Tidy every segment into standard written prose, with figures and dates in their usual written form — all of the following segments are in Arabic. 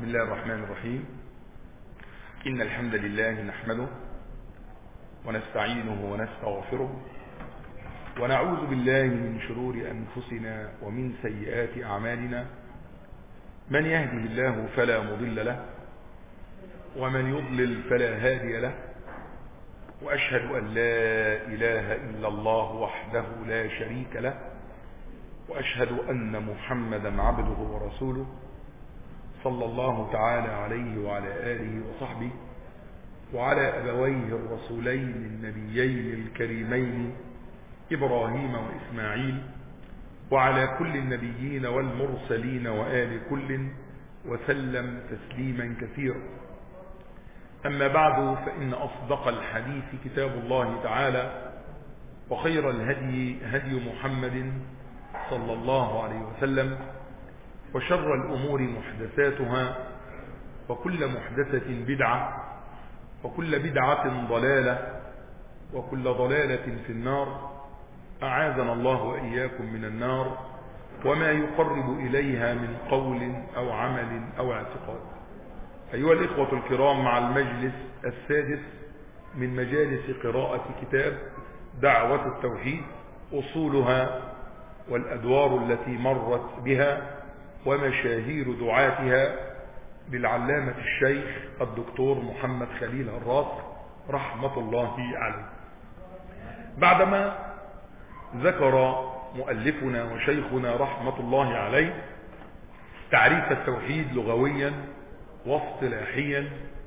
بسم الله الرحمن الرحيم. إن الحمد لله نحمده ونستعينه ونستغفره ونعوذ بالله من شرور أنفسنا ومن سيئات أعمالنا. من يهده الله فلا مضل له ومن يضلل فلا هادي له، وأشهد أن لا إله إلا الله وحده لا شريك له، وأشهد أن محمدا عبده ورسوله صلى الله تعالى عليه وعلى آله وصحبه وعلى أبويه الرسولين النبيين الكريمين إبراهيم وإسماعيل وعلى كل النبيين والمرسلين وآل كل وسلم تسليما كثيرا. أما بعد، فإن أصدق الحديث كتاب الله تعالى، وخير الهدي هدي محمد صلى الله عليه وسلم، وشر الأمور محدثاتها، وكل محدثة بدعة، وكل بدعة ضلالة، وكل ضلالة في النار. أعاذنا الله وإياكم من النار وما يقرب إليها من قول أو عمل أو اعتقاد. أيها الإخوة الكرام، مع المجلس السادس من مجالس قراءة كتاب دعوة التوحيد، أصولها والأدوار التي مرت بها ومشاهير دعاتها، للعلامة الشيخ الدكتور محمد خليل هراس رحمة الله عليه. بعدما ذكر مؤلفنا وشيخنا رحمة الله عليه تعريف التوحيد لغويا واصطلاحيا،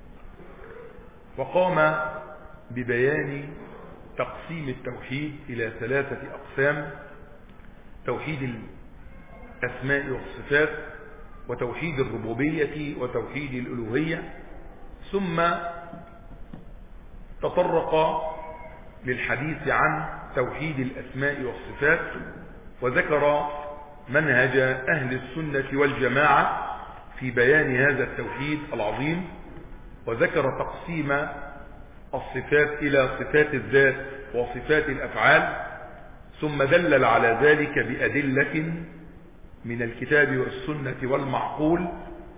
وقام ببيان تقسيم التوحيد إلى 3 أقسام: توحيد الأسماء والصفات، وتوحيد الربوبية، وتوحيد الألوهية. ثم تطرق للحديث عن توحيد الأسماء والصفات، وذكر منهج أهل السنة والجماعة في بيان هذا التوحيد العظيم، وذكر تقسيم الصفات إلى صفات الذات وصفات الأفعال، ثم دلل على ذلك بأدلة من الكتاب والسنة والمعقول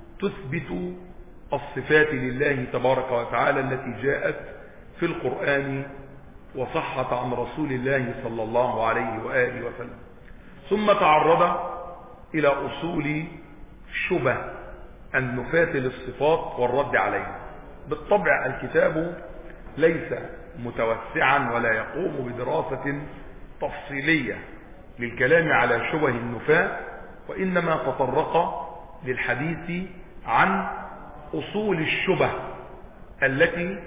تثبت الصفات لله تبارك وتعالى التي جاءت في القرآن وصحت عن رسول الله صلى الله عليه وآله وسلم. ثم تعرض إلى أصول شبه النفاة للصفات والرد عليها. بالطبع الكتاب ليس متوسعا ولا يقوم بدراسة تفصيلية للكلام على شبه النفاة، وإنما تطرق للحديث عن أصول الشبه التي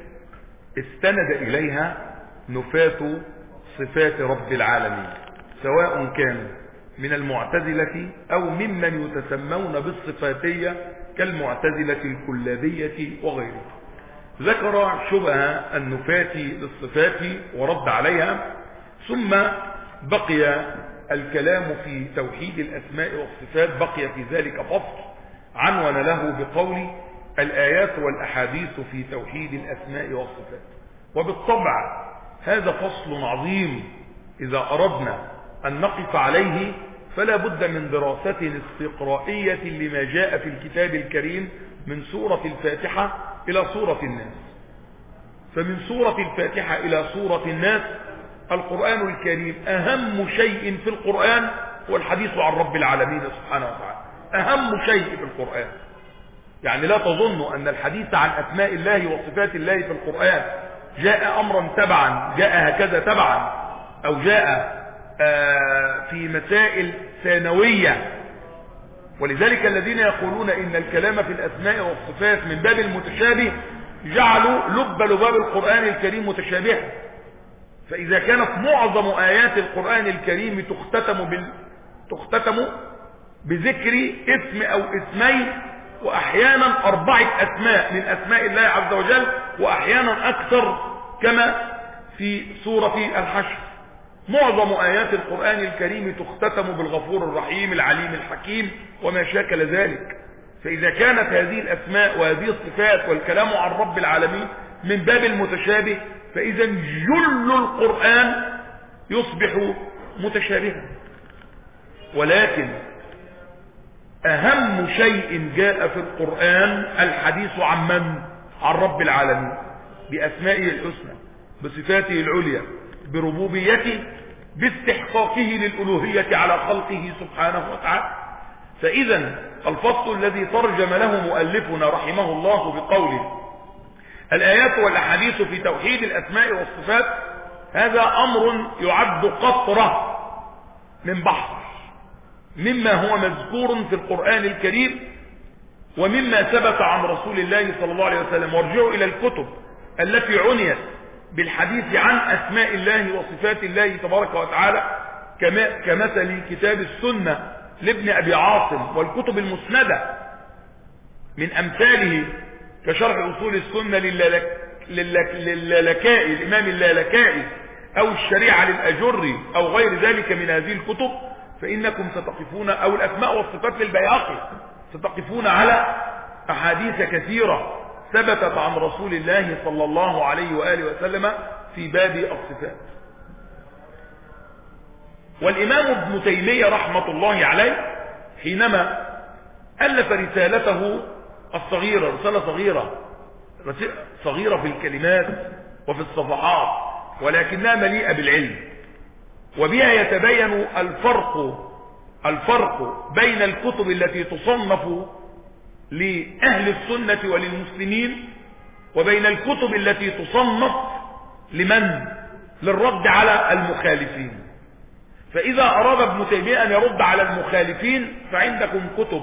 استند إليها نفاة صفات رب العالمين، سواء كان من المعتزلة أو ممن يتسمون بالصفاتية كالمعتزلة الكلابية وغيره. ذكر شبه النفاة للصفات ورد عليها، ثم بقي الكلام في توحيد الأسماء والصفات، بقي في ذلك فصل عنون له بقول الآيات والأحاديث في توحيد الأسماء والصفات. وبالطبع هذا فصل عظيم، إذا أردنا أن نقف عليه فلا بد من دراسة استقرائية لما جاء في الكتاب الكريم من سورة الفاتحة إلى سورة الناس. فمن سورة الفاتحة إلى سورة الناس القرآن الكريم أهم شيء في القرآن هو الحديث عن رب العالمين سبحانه وتعالى، أهم شيء في القرآن. يعني لا تظن أن الحديث عن أسماء الله وصفات الله في القرآن جاء أمرا تبعا، جاء هكذا تبعا، أو جاء في مسائل ثانوية. ولذلك الذين يقولون إن الكلام في الأسماء والصفات من باب المتشابه جعلوا لباب القرآن الكريم متشابها. فإذا كانت معظم آيات القرآن الكريم تختتم بذكر اسم أو اسمين، وأحيانا 4 أسماء من أسماء الله عز وجل، وأحيانا أكثر كما في سورة الحشر. معظم آيات القرآن الكريم تختتم بالغفور الرحيم العليم الحكيم وما شاكل ذلك. فإذا كانت هذه الأسماء وهذه الصفات والكلام عن رب العالمين من باب المتشابه، فإذا جل القرآن يصبح متشابها. ولكن أهم شيء جاء في القرآن الحديث عن من؟ عن رب العالمين، بأسمائه الحسنى، بصفاته العليا، بربوبيته، باستحقاقه للألوهية على خلقه سبحانه وتعالى. فإذا الفصل الذي ترجم له مؤلفنا رحمه الله بقوله الآيات والأحاديث في توحيد الأسماء والصفات، هذا أمر يعد قطرة من بحر مما هو مذكور في القرآن الكريم ومما ثبت عن رسول الله صلى الله عليه وسلم. وارجعوا إلى الكتب التي عنيت بالحديث عن أسماء الله وصفات الله تبارك وتعالى كمثل كتاب السنة لابن أبي عاصم، والكتب المسندة من أمثاله كشرح أصول السنة للالكائي الإمام اللالكائي، أو الشريعة للأجري، أو غير ذلك من هذه الكتب، فإنكم ستقفون، أو الأسماء والصفات للبيهقي، ستقفون على أحاديث كثيرة ثبتت عن رسول الله صلى الله عليه وآله وسلم في باب الصفات. والإمام ابن تيمية رحمة الله عليه حينما ألف رسالته الصغيرة، رسالة صغيرة في الكلمات وفي الصفحات، ولكنها مليئة بالعلم، وبها يتبين الفرق بين الكتب التي تصنف لأهل السنة وللمسلمين وبين الكتب التي تصنف لمن؟ للرد على المخالفين. فإذا أراد ابن تيمية أن يرد على المخالفين فعندكم كتب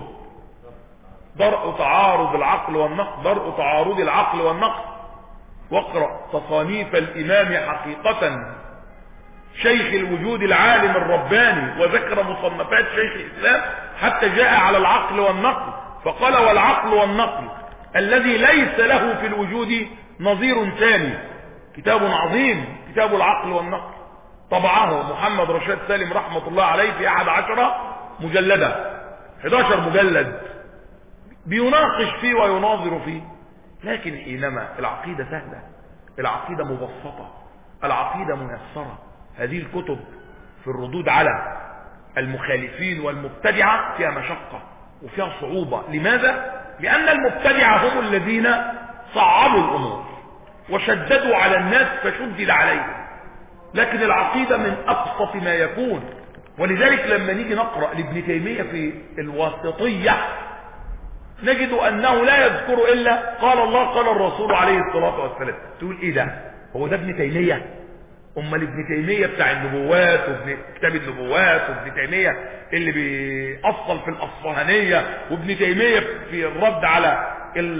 درء تعارض العقل والنقل، درء تعارض العقل والنقل، واقرأ تصانيف الإمام حقيقة شيخ الوجود العالم الرباني، وذكر مصنفات شيخ الإسلام حتى جاء على العقل والنقل فقال والعقل والنقل الذي ليس له في الوجود نظير ثاني. كتاب عظيم، كتاب العقل والنقل، طبعه محمد رشاد سالم رحمة الله عليه في 11 مجلدة، 11 مجلد بيناقش فيه ويناظر فيه. لكن حينما العقيدة سهلة، العقيدة مبسطة، العقيدة ميسرة، هذه الكتب في الردود على المخالفين والمبتدعة فيها مشقة وفيها صعوبة. لماذا؟ لأن المبتدعة هم الذين صعبوا الأمور وشددوا على الناس فشدد عليهم، لكن العقيدة من أبسط ما يكون. ولذلك لما نيجي نقرأ لابن تيمية في الواسطية نجد أنه لا يذكر إلا قال الله قال الرسول عليه الصلاة والسلام. تقول إيه ده؟ هو ده ابن تيمية؟ أمال ابن تيمية بتاع النبوات وابن كتاب النبوات، وابن تيمية اللي بيأصل في الأصفهانية، وابن تيمية في الرد على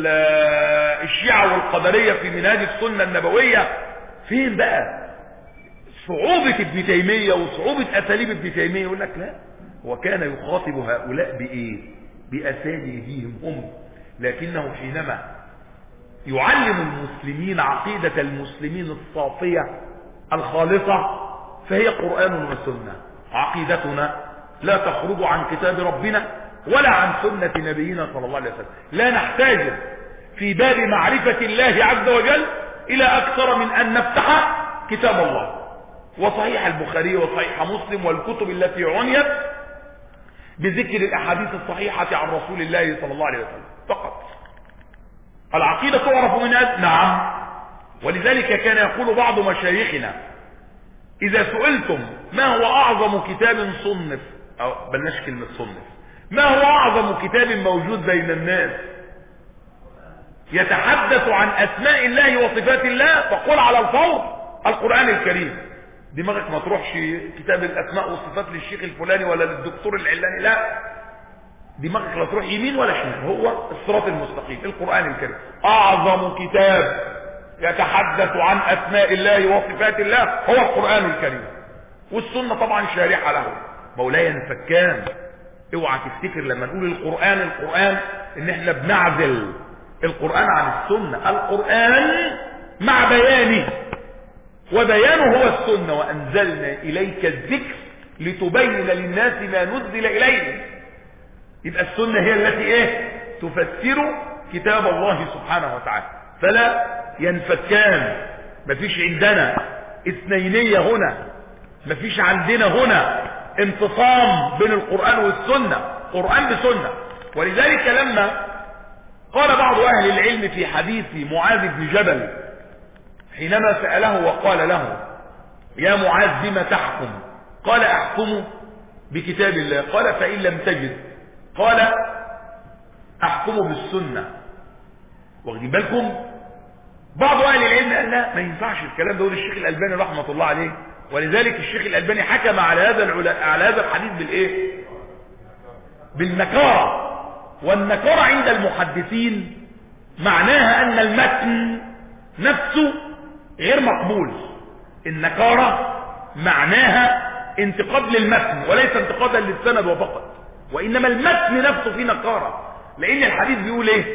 الشيعة والقدرية في منهاج السنة النبوية، فين بقى صعوبة ابن تيمية وصعوبة أساليب ابن تيمية؟ يقول لك لا، هو كان يخاطب هؤلاء بإيه؟ بأساليبهم هم، لكنه حينما يعلم المسلمين عقيدة المسلمين الصافية الخالصة فهي قرآن وسنة. عقيدتنا لا تخرج عن كتاب ربنا ولا عن سنة نبينا صلى الله عليه وسلم. لا نحتاج في باب معرفة الله عز وجل إلى أكثر من أن نفتح كتاب الله وصحيح البخاري وصحيح مسلم والكتب التي عنيت بذكر الأحاديث الصحيحة عن رسول الله صلى الله عليه وسلم فقط. العقيدة تعرف من هذا؟ نعم. ولذلك كان يقول بعض مشايخنا إذا سئلتم ما هو أعظم كتاب صنف، أو بلاش كلمة صنف، ما هو أعظم كتاب موجود بين الناس يتحدث عن أسماء الله وصفات الله، فقل على الفور القرآن الكريم. دماغك ما تروحش كتاب الأسماء والصفات للشيخ الفلاني ولا للدكتور العلاني، لا، دماغك لا تروح يمين ولا شمال، هو الصراط المستقيم القرآن الكريم. أعظم كتاب يتحدث عن أسماء الله وصفات الله هو القرآن الكريم، والسنة طبعا شارحة له. مولاي الفكان، اوعى تفتكر لما نقول القرآن ان احنا بنعزل القرآن عن السنة. القرآن مع بيانه، وبيانه هو السنة. وأنزلنا إليك الذكر لتبين للناس ما نزل إليهم. يبقى السنة هي التي تفسر كتاب الله سبحانه وتعالى. فلا ينفكان، مفيش عندنا اثنينية هنا، مفيش عندنا هنا انفصام بين القرآن والسنة. قرآن بسنة، ولذلك لما قال بعض أهل العلم في حديث معاذ بن جبل حينما سأله وقال له يا معاذ بما تحكم؟ قال أحكم بكتاب الله. قال فإن لم تجد؟ قال أحكم بالسنة. واخدين بالكم؟ بعض أهل العلم قال لا ما ينفعش الكلام ده، الشيخ الألباني رحمة الله عليه، ولذلك الشيخ الألباني حكم على هذا الحديث بالإيه؟ بالنكارة. والنكارة عند المحدثين معناها أن المتن نفسه غير مقبول. النكارة معناها انتقاد للمتن وليس انتقادا للسند وفقط، وإنما المتن نفسه فيه نكارة، لأن الحديث بيقول إيه؟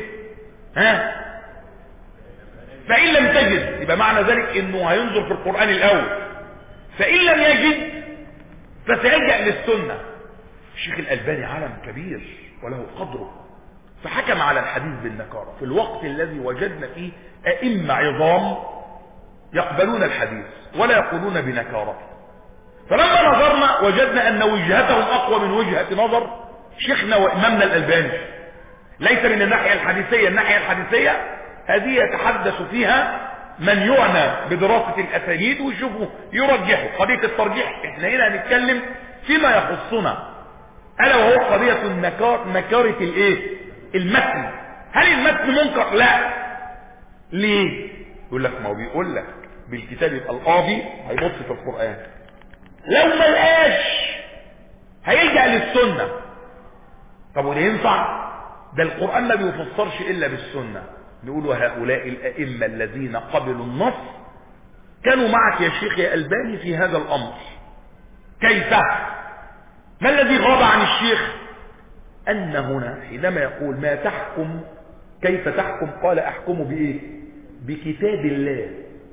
فإن لم تجد، يبقى معنى ذلك إنه هينظر في القرآن الأول، فإن لم يجد فسيلجأ للسنة. الشيخ الألباني عالم كبير وله قدره، فحكم على الحديث بالنكارة في الوقت الذي وجدنا فيه أئمة عظام يقبلون الحديث ولا يقولون بنكارة. فلما نظرنا وجدنا أن وجهتهم أقوى من وجهة نظر شيخنا وإمامنا الألباني، ليس من الناحية الحديثية. الناحية الحديثية هذه يتحدث فيها من يعنى بدراسة الأسانيد ويشوفوا يرجحوا قضية الترجيح. احنا هنا هنتكلم فيما يخصنا، ألا وهو قضية نكارة الايه؟ المتن. هل المتن منكر؟ لا. ليه؟ يقول لك ما هو بيقول لك بالكتاب يبقى القاضي هيبص في القرآن، لو ما لقاش هيلجأ للسنة. طب وده ينفع؟ ده القرآن ما بيفسرش إلا بالسنة. نقول وهؤلاء الأئمة الذين قبلوا النص كانوا معك يا شيخ يا ألباني في هذا الأمر. كيف؟ ما الذي غاب عن الشيخ؟ أن هنا حينما يقول ما تحكم كيف تحكم؟ قال أحكم بإيه؟ بكتاب الله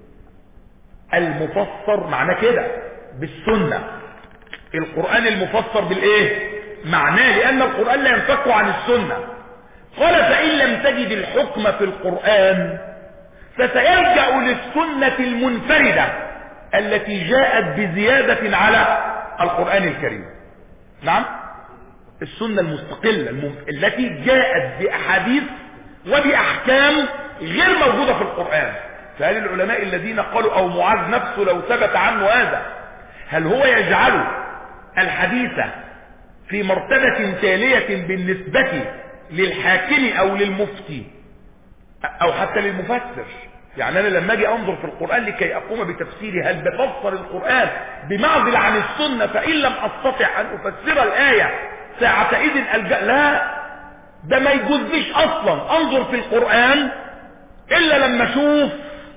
المفسر، معناه كده بالسنة. القرآن المفسر بالإيه؟ معناه لأن القرآن لا ينفك عن السنة. قال فإن لم تجد الحكم في القرآن فسيلجأ للسنة المنفردة التي جاءت بزيادة على القرآن الكريم. نعم، السنة المستقلة التي جاءت بأحاديث وبأحكام غير موجودة في القرآن. فهل العلماء الذين قالوا أو معاذ نفسه لو ثبت عنه هذا، هل هو يجعل الحديث في مرتبة تالية بالنسبة للحاكم أو للمفتي أو حتى للمفسر؟ يعني أنا لما أجي أنظر في القرآن لكي أقوم بتفسيري، هل بفسر القرآن بمعزل عن السنة؟ فإن لم أستطع أن أفسر الآية ساعتئذ ألجأ؟ لا، ده ما يجوزليش أصلا أنظر في القرآن إلا لما أشوف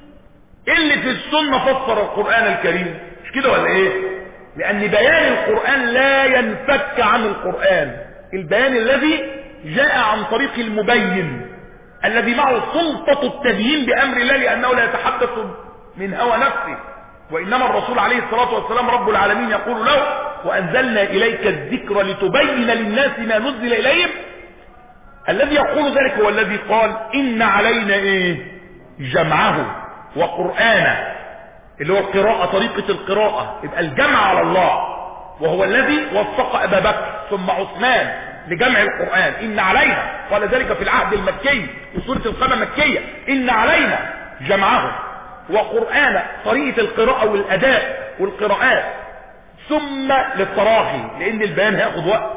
اللي في السنة فسر القرآن الكريم. مش كده ولا إيه؟ لأن بيان القرآن لا ينفك عن القرآن. البيان الذي جاء عن طريق المبين الذي معه سلطة التبيين بأمر الله، لأنه لا يتحدث من هوى نفسه، وإنما الرسول عليه الصلاة والسلام رب العالمين يقول له وأنزلنا إليك الذكر لتبين للناس ما نزل إليهم. الذي يقول ذلك هو الذي قال إن علينا إيه؟ جمعه وقرآنه، اللي هو القراءة، طريقة القراءة، يبقى الجمع على الله، وهو الذي وفق أبا بكر ثم عثمان لجمع القرآن. إن علينا، قال ذلك في العهد المكي وسورة القمر مكية، إن علينا جمعه وقرآن، طريقة القراءة والأداء والقراءات، ثم للتراخي لأن البيان هياخد وقت،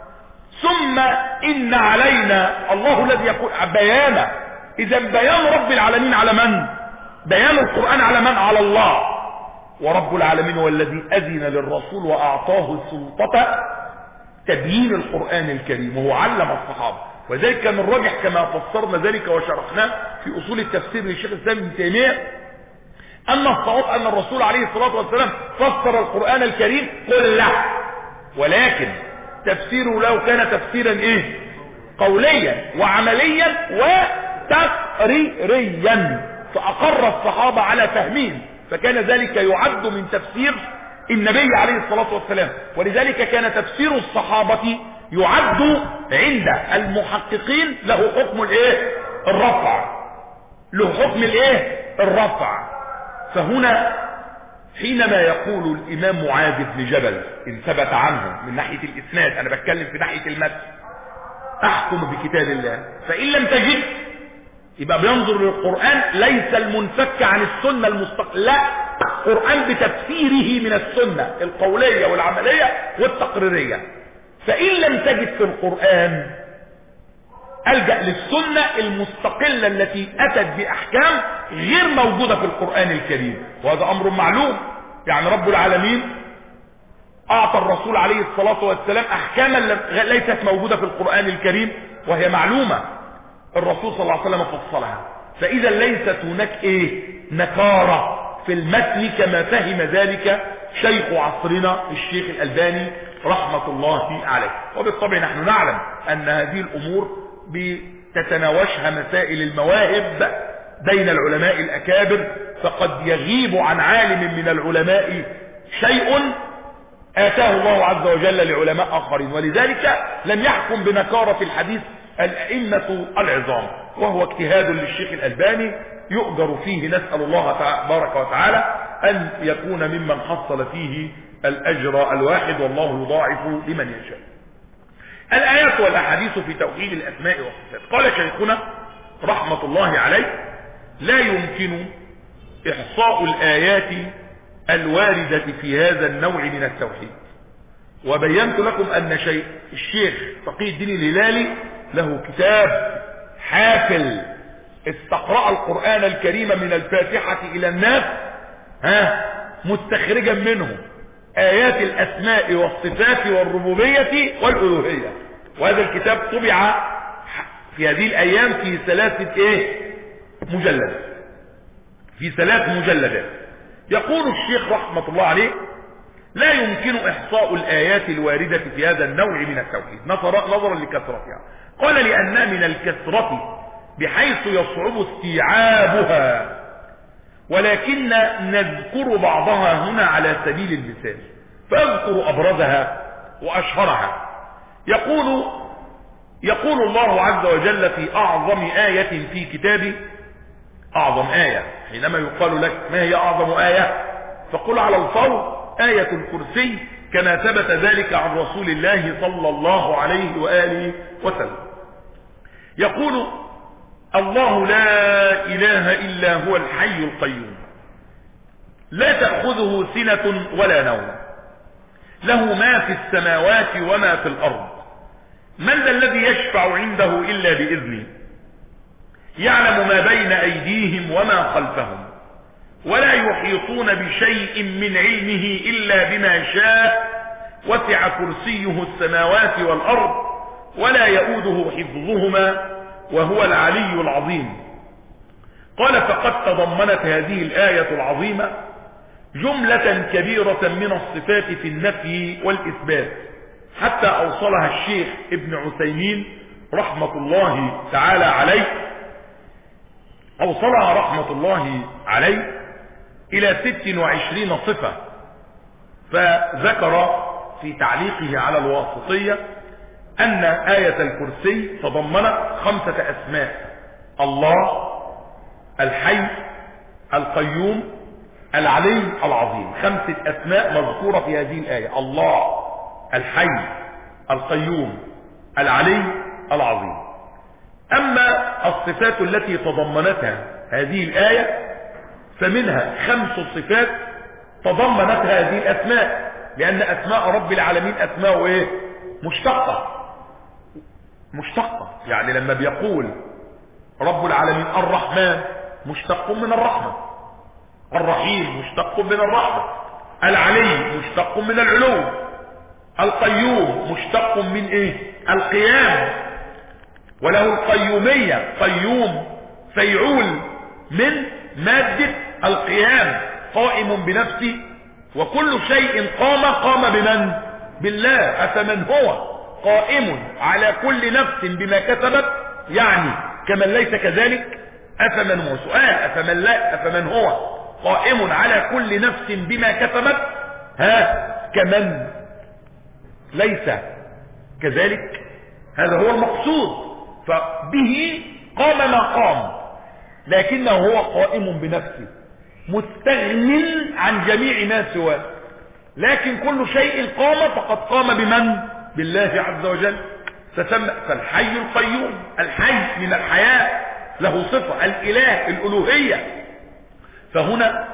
ثم إن علينا الله الذي يقول بيانا. إذا بيان رب العالمين على من؟ بيان القرآن على من؟ على الله. ورب العالمين هو الذي أذن للرسول وأعطاه سلطة تبيين القرآن الكريم، وهو علم الصحابة. وذلك كان الراجح كما فسرنا ذلك وشرحناه في أصول التفسير للشيخ الإسلام ابن تيمية، أن الصواب أن الرسول عليه الصلاة والسلام فسر القرآن الكريم كله، ولكن تفسيره له كان تفسيرا إيه؟ قوليا وعمليا وتقريريا، فأقر الصحابة على فهمهم، فكان ذلك يعد من تفسير النبي عليه الصلاة والسلام. ولذلك كان تفسير الصحابة يعد عند المحققين له حكم الايه؟ الرفع، له حكم الايه؟ الرفع. فهنا حينما يقول الامام معاذ بن جبل ان ثبت عنه من ناحية الاسناد، انا بتكلم في ناحية المتن، احكم بكتاب الله. فان لم تجد يبقى بينظر للقرآن ليس المنفك عن السنة المستقلة، لا، القرآن بتفسيره من السنة القولية والعملية والتقريرية. فإن لم تجد في القرآن ألجأ للسنة المستقلة التي أتت بأحكام غير موجودة في القرآن الكريم، وهذا أمر معلوم. يعني رب العالمين أعطى الرسول عليه الصلاة والسلام أحكاما ليست موجودة في القرآن الكريم وهي معلومة، الرسول صلى الله عليه وسلم فصلها. فإذا ليست هناك نكارة في المتن كما فهم ذلك شيخ عصرنا الشيخ الألباني رحمة الله عليه. وبالطبع نحن نعلم أن هذه الأمور بتتناوشها مسائل المواهب بين العلماء الأكابر، فقد يغيب عن عالم من العلماء شيء آتاه الله عز وجل لعلماء آخرين، ولذلك لم يحكم بنكارة الحديث الأئمة العظام، وهو اجتهاد للشيخ الألباني يؤجر فيه. نسأل الله تبارك وتعالى أن يكون ممن حصل فيه الأجر الواحد، والله يضاعف لمن يشاء. الآيات والأحاديث في توحيد الأسماء والصفات. قال شيخنا رحمة الله عليه: لا يمكن إحصاء الآيات الواردة في هذا النوع من التوحيد. وبينت لكم أن الشيخ تقي الدين الهلالي له كتاب حافل استقرأ القرآن الكريم من الفاتحة إلى الناس مستخرجا منه آيات الأسماء والصفات والربوبية والألوهية. وهذا الكتاب طبع في هذه الأيام في 3 مجلدات. يقول الشيخ رحمة الله عليه: لا يمكن إحصاء الآيات الواردة في هذا النوع من التوحيد نظرا لكثرتها. قال: لأن من الكثرة بحيث يصعب استيعابها، ولكن نذكر بعضها هنا على سبيل المثال، فاذكر أبرزها وأشهرها. يقول الله عز وجل في أعظم آية في كتابه، أعظم آية، حينما يقال لك ما هي أعظم آية فقل على الفور آية الكرسي، كما ثبت ذلك عن رسول الله صلى الله عليه وآله وسلم. يقول: الله لا إله إلا هو الحي القيوم، لا تأخذه سنة ولا نوم، له ما في السماوات وما في الأرض، من ذا الذي يشفع عنده إلا بإذنه، يعلم ما بين أيديهم وما خلفهم، ولا يحيطون بشيء من علمه إلا بما شاء، وسع كرسيه السماوات والأرض ولا يؤوده حفظهما وهو العلي العظيم. قال: فقد تضمنت هذه الآية العظيمة جملة كبيرة من الصفات في النفي والإثبات، حتى أوصلها الشيخ ابن عثيمين رحمة الله تعالى عليه، أوصلها رحمة الله عليه إلى 26 صفة. فذكر في تعليقه على الواسطية أن آية الكرسي تضمنت 5 أسماء: الله، الحي، القيوم، العلي العظيم. 5 أسماء مذكورة في هذه الآية: الله، الحي، القيوم، العلي العظيم. أما الصفات التي تضمنتها هذه الآية فمنها 5 صفات تضمنتها هذه الأسماء، لأن أسماء رب العالمين أسماء مشتقة. يعني لما بيقول رب العالمين الرحمن مشتق من الرحمة، الرحيم مشتق من الرحمة، العلي مشتق من العلو، القيوم مشتق من القيام، وله القيومية، قيوم فيعول من مادة القيام، قائم بنفسه، وكل شيء قام بمن؟ بالله. أفمن هو قائم على كل نفس بما كسبت، يعني كمن ليس كذلك؟ أفمن هو سؤال، أفمن هو قائم على كل نفس بما كسبت كمن ليس كذلك؟ هذا هو المقصود. فبه قام ما قام، لكنه هو قائم بنفسه مستغن عن جميع ما سواه، لكن كل شيء قام فقد قام بمن؟ بالله عز وجل. فالحي القيوم، الحي من الحياة، له صفة. الإله الألوهية. فهنا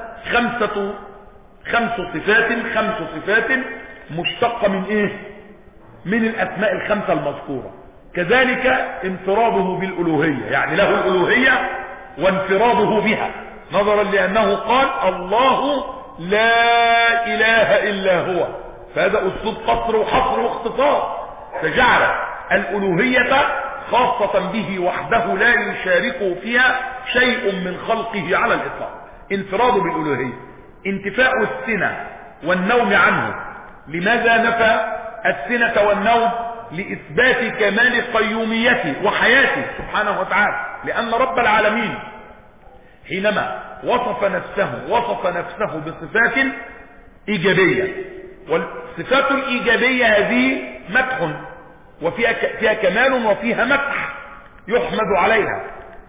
خمس صفات مشتقة من ايه؟ من الأسماء الخمسة المذكورة. كذلك انفراده بالألوهية، يعني له الألوهية وانفراده بها، نظرا لأنه قال الله لا إله إلا هو، فهذا أسلوب قصر وحصر واختصار، فجعل الألوهية خاصة به وحده لا يشاركه فيها شيء من خلقه على الإطلاق. انفراده بالألوهية. انتفاء السنة والنوم عنه. لماذا نفى السنة والنوم؟ لإثبات كمال قيوميته وحياته سبحانه وتعالى. لأن رب العالمين حينما وصف نفسه بصفات إيجابية، والصفات الإيجابية هذه مدح، وفيها كمال وفيها مدح يحمد عليها.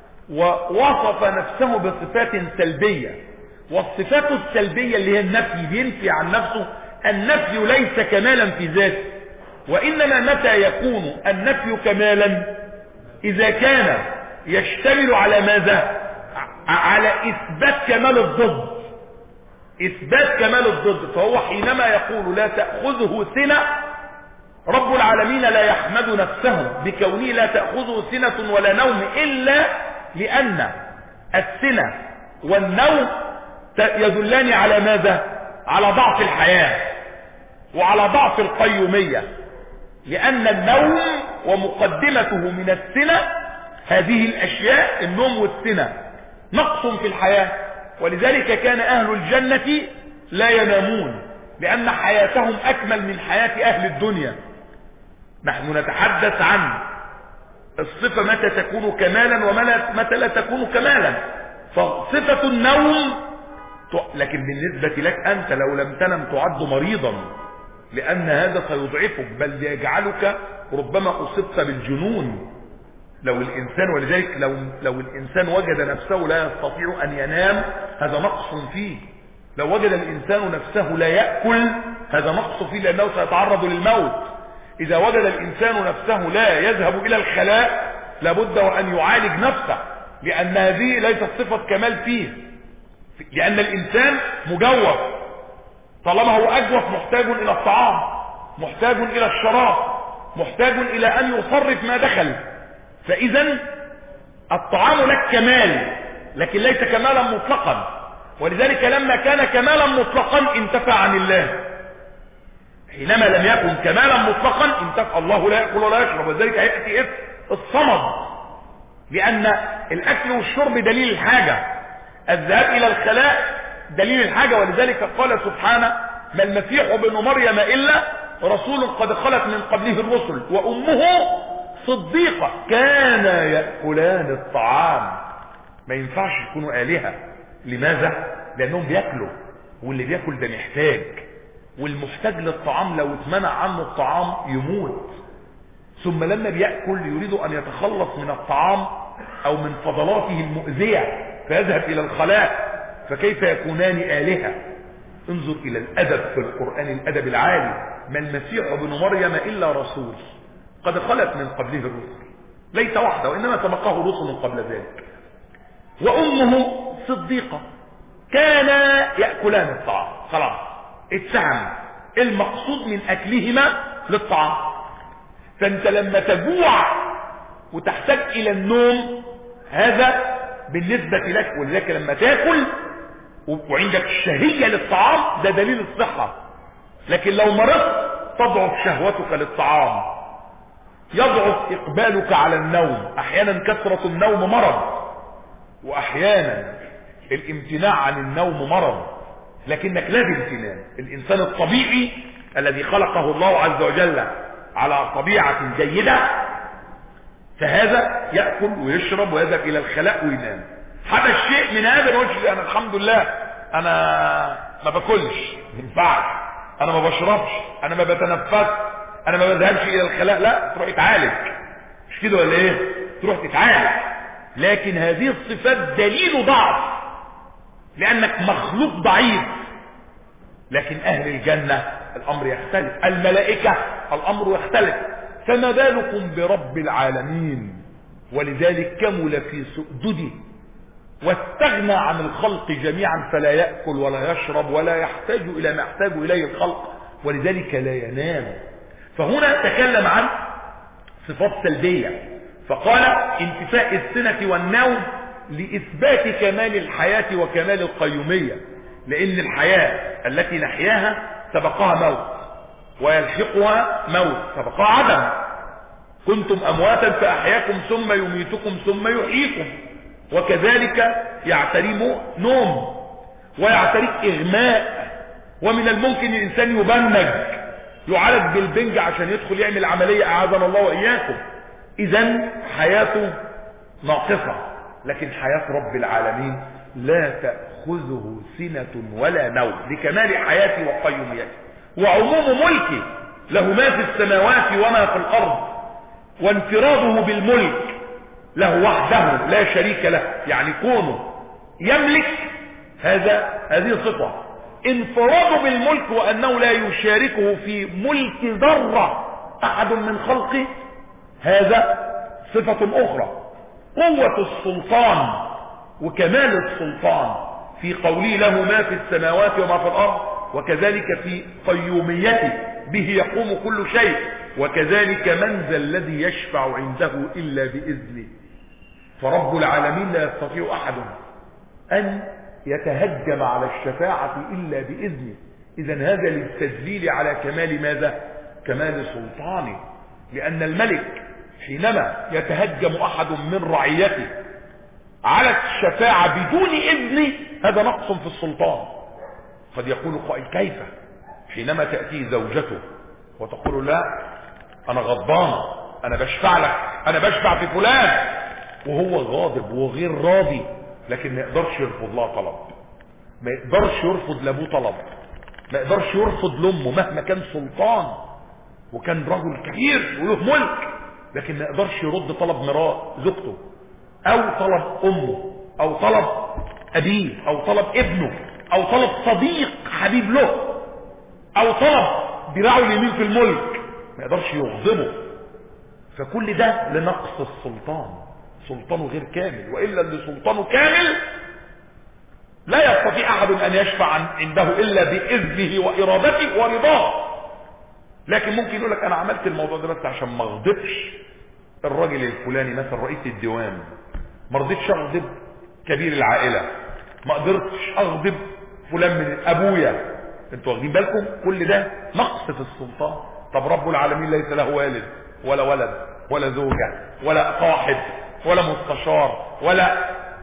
ووصف نفسه بصفات سلبية، والصفات السلبية اللي هي النفي، بينفي عن نفسه. النفي ليس كمالا في ذاته، وإنما متى يكون النفي كمالا؟ إذا كان يشتمل على ماذا؟ على إثبات كمال الضد. إثبات كمال الضد. فهو حينما يقول لا تأخذه سنة، رب العالمين لا يحمد نفسه بكونه لا تأخذه سنة ولا نوم، إلا لأن السنة والنوم يدلان على ماذا؟ على ضعف الحياة وعلى ضعف القيومية. لأن النوم ومقدمته من السنة، هذه الأشياء النوم والسنة نقص في الحياة، ولذلك كان أهل الجنة لا ينامون، لأن حياتهم أكمل من حياة أهل الدنيا. نحن نتحدث عن الصفة متى تكون كمالا ومتى لا تكون كمالا. فصفة النوم، لكن بالنسبة لك أنت لو لم تنم تعد مريضا، لأن هذا سيضعفك، بل يجعلك ربما أصبت بالجنون لو الإنسان. ولذلك لو الإنسان وجد نفسه لا يستطيع أن ينام، هذا نقص فيه. لو وجد الإنسان نفسه لا يأكل، هذا نقص فيه، لأنه سيتعرض للموت. إذا وجد الإنسان نفسه لا يذهب إلى الخلاء، لابد وأن يعالج نفسه، لأن هذه ليست صفة كمال فيه. لأن الإنسان مجوف، طالما هو أجوف محتاج إلى الطعام، محتاج إلى الشراب، محتاج إلى أن يصرف ما دخل. فإذا الطعام لك كمال، لكن ليس كمالا مطلقا. ولذلك لما كان كمالا مطلقا انتفى عن الله. حينما لم يكن كمالا مطلقا انتفى. الله لا يأكل ولا يشرب، وذلك يأتي الصمد، لأن الأكل والشرب دليل الحاجة، الذهاب إلى الخلاء دليل الحاجة. ولذلك قال سبحانه: ما المسيح ابن مريم إلا رسول قد خلت من قبله الرسل وأمه صديقة كانا يأكلان الطعام. ما ينفعش يكونوا آلهة. لماذا؟ لأنهم بيأكلوا، واللي بيأكل ده محتاج، والمحتاج للطعام لو اتمنع عنه الطعام يموت. ثم لما بيأكل يريد أن يتخلص من الطعام أو من فضلاته المؤذية، فيذهب إلى الخلاء. فكيف يكونان آلهة؟ انظر إلى الأدب في القرآن، الأدب العالي. ما المسيح ابن مريم إلا رسول قد خلت من قبله الرسل، ليس وحده وإنما سبقه رسل قبل ذلك. وأمه صديقة كانا يأكلان الطعام. خلاص اتهم المقصود من أكلهما للطعام. فأنت لما تجوع وتحتاج إلى النوم، هذا بالنسبة لك. ولذلك لما تاكل وعندك شهية للطعام، ده دليل الصحة. لكن لو مرضت تضعف شهوتك للطعام، يضعف إقبالك على النوم. أحيانا كثرة النوم مرض، وأحيانا الامتناع عن النوم مرض، لكنك لازم تنام. الإنسان الطبيعي الذي خلقه الله عز وجل على طبيعة جيدة، فهذا يأكل ويشرب ويذهب إلى الخلاء وينام. هذا الشيء من هذا الوجه. أنا الحمد لله أنا ما باكلش، ما ينفعش، أنا ما بشربش، أنا ما بتنفس، أنا ما بذهبش إلى الخلاء. لا، تروح تتعالج، مش كده ولا إيه؟ تروح تتعالج. لكن هذه الصفات دليل ضعف، لأنك مخلوق ضعيف. لكن أهل الجنة الأمر يختلف، الملائكة الأمر يختلف. فما بالكم برب العالمين؟ ولذلك كمل في سؤدده واستغنى عن الخلق جميعا، فلا يأكل ولا يشرب ولا يحتاج إلى ما يحتاج إليه الخلق، ولذلك لا ينام. فهنا تكلم عن صفات سلبية، فقال انتفاء السنة والنوم لإثبات كمال الحياة وكمال القيومية، لأن الحياة التي نحياها سبقها موت ويلحقها موت، سبقها عدم. كنتم أمواتا فأحياكم ثم يميتكم ثم يحييكم، وكذلك يعتري نوم ويعتري إغماء، ومن الممكن الإنسان يبنج يعالج بالبنج عشان يدخل يعمل عملية أعاذنا الله وإياكم. إذن حياته ناقصة، لكن حياة رب العالمين لا تأخذه سنة ولا نوم لكمال حياته وقيوميته وعموم ملكه، له ما في السماوات وما في الأرض، وانفراده بالملك له وحده لا شريك له، يعني كونه يملك هذه صفة. انفراده بالملك وأنه لا يشاركه في ملك ذرة أحد من خلقه، هذا صفة أخرى. قوة السلطان وكمال السلطان في قوله له ما في السماوات وما في الأرض، وكذلك في قيوميته به يقوم كل شيء، وكذلك من ذا الذي يشفع عنده إلا بإذنه. فرب العالمين لا يستطيع أحد أن يتهجم على الشفاعة إلا بإذنه. إذن هذا للتدليل على كمال ماذا؟ كمال سلطانه، لأن الملك حينما يتهجم أحد من رعيته على الشفاعة بدون إذنه هذا نقص في السلطان. قد يقول قائل كيف؟ حينما تأتي زوجته وتقول لا أنا غضبان، أنا بشفع لك، أنا بشفع في فلان، وهو غاضب وغير راضي، لكن ما يقدرش يرفض لها طلب، ما يقدرش يرفض لابوه طلب، ما يقدرش يرفض لامه مهما كان سلطان وكان رجل كبير وله ملك، لكن ما يقدرش يرد طلب مراه زوجته او طلب امه او طلب ابيه او طلب ابنه او طلب صديق حبيب له او طلب ذراعه اليمين في الملك، ما يقدرش يغضبه. فكل ده لنقص السلطان، سلطانه غير كامل، وإلا اللي سلطانه كامل لا يستطيع أحد أن يشفع عنده إلا بإذنه وإرادته ورضاه. لكن ممكن يقول لك أنا عملت الموضوع ده بس عشان ما اغضبش الراجل الفلاني مثلا رئيس الديوان، ما رضيتش اغضب كبير العائلة، ما قدرتش اغضب فلان من ابويا. انتوا واخدين بالكم؟ كل ده نقص في السلطان. طب رب العالمين ليس له والد ولا ولد ولا زوجة ولا صاحب ولا مستشار ولا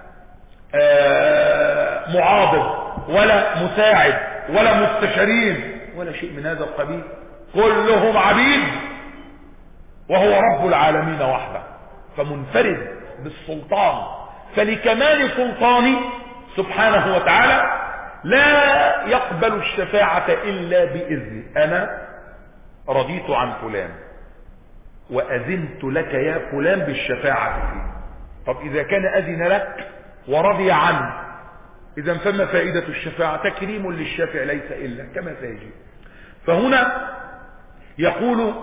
معاضد ولا مساعد ولا مستشارين ولا شيء من هذا القبيل، كلهم عبيد، وهو رب العالمين وحده، فمنفرد بالسلطان. فلكمال سلطانه سبحانه وتعالى لا يقبل الشفاعة إلا بإذنه. أنا رضيت عن فلان وأذنت لك يا فلان بالشفاعة فيه. طب إذا كان أذن لك ورضي عنه، إذا فما فائدة الشفاعة؟ تكريم للشافع ليس إلا كما سيجي. فهنا يقول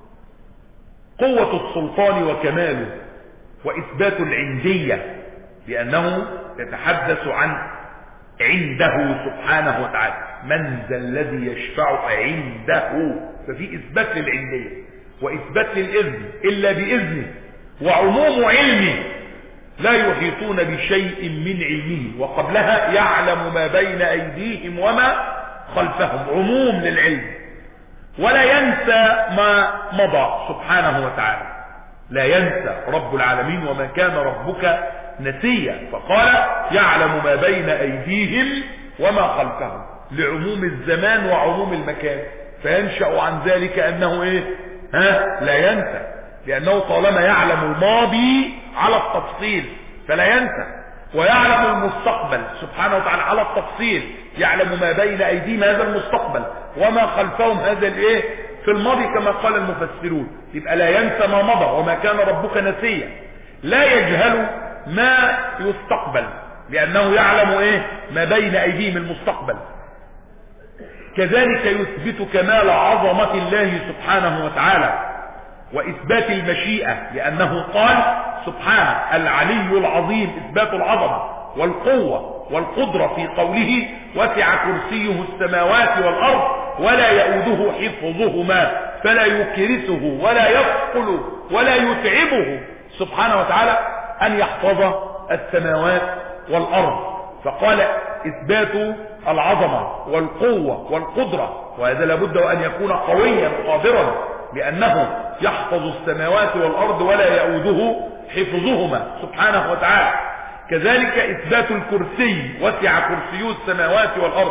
قوة السلطان وكماله وإثبات العندية، لأنه يتحدث عن عنده سبحانه وتعالى، من ذا الذي يشفع عنده، ففي إثبات للعندية وإثبات للإذن إلا بإذنه، وعموم علمه لا يحيطون بشيء من علمه، وقبلها يعلم ما بين أيديهم وما خلفهم، عموم للعلم، ولا ينسى ما مضى سبحانه وتعالى، لا ينسى رب العالمين وما كان ربك نسيا. فقال يعلم ما بين أيديهم وما خلفهم، لعموم الزمان وعموم المكان، فينشأ عن ذلك أنه لا ينسى، لأنه طالما يعلم الماضي على التفصيل فلا ينسى، ويعلم المستقبل سبحانه وتعالى على التفصيل، يعلم ما بين أيديهم هذا المستقبل وما خلفهم هذا في الماضي كما قال المفسرون. يبقى لا ينسى ما مضى وما كان ربك نسيا، لا يجهل ما يستقبل لأنه يعلم ما بين أيديهم المستقبل. كذلك يثبت كمال عظمة الله سبحانه وتعالى وإثبات المشيئة، لأنه قال سبحانه العلي العظيم، إثبات العظمة والقوة والقدرة في قوله وسع كرسيه السماوات والأرض ولا يؤوده حفظهما فلا يكرسه ولا يثقل ولا يتعبه سبحانه وتعالى أن يحفظ السماوات والأرض. فقال إثبات العظمة والقوة والقدرة، وهذا لابد أن يكون قويا قادرا، لأنه يحفظ السماوات والأرض ولا يؤوده حفظهما سبحانه وتعالى. كذلك إثبات الكرسي، وسع كرسيه السماوات والأرض.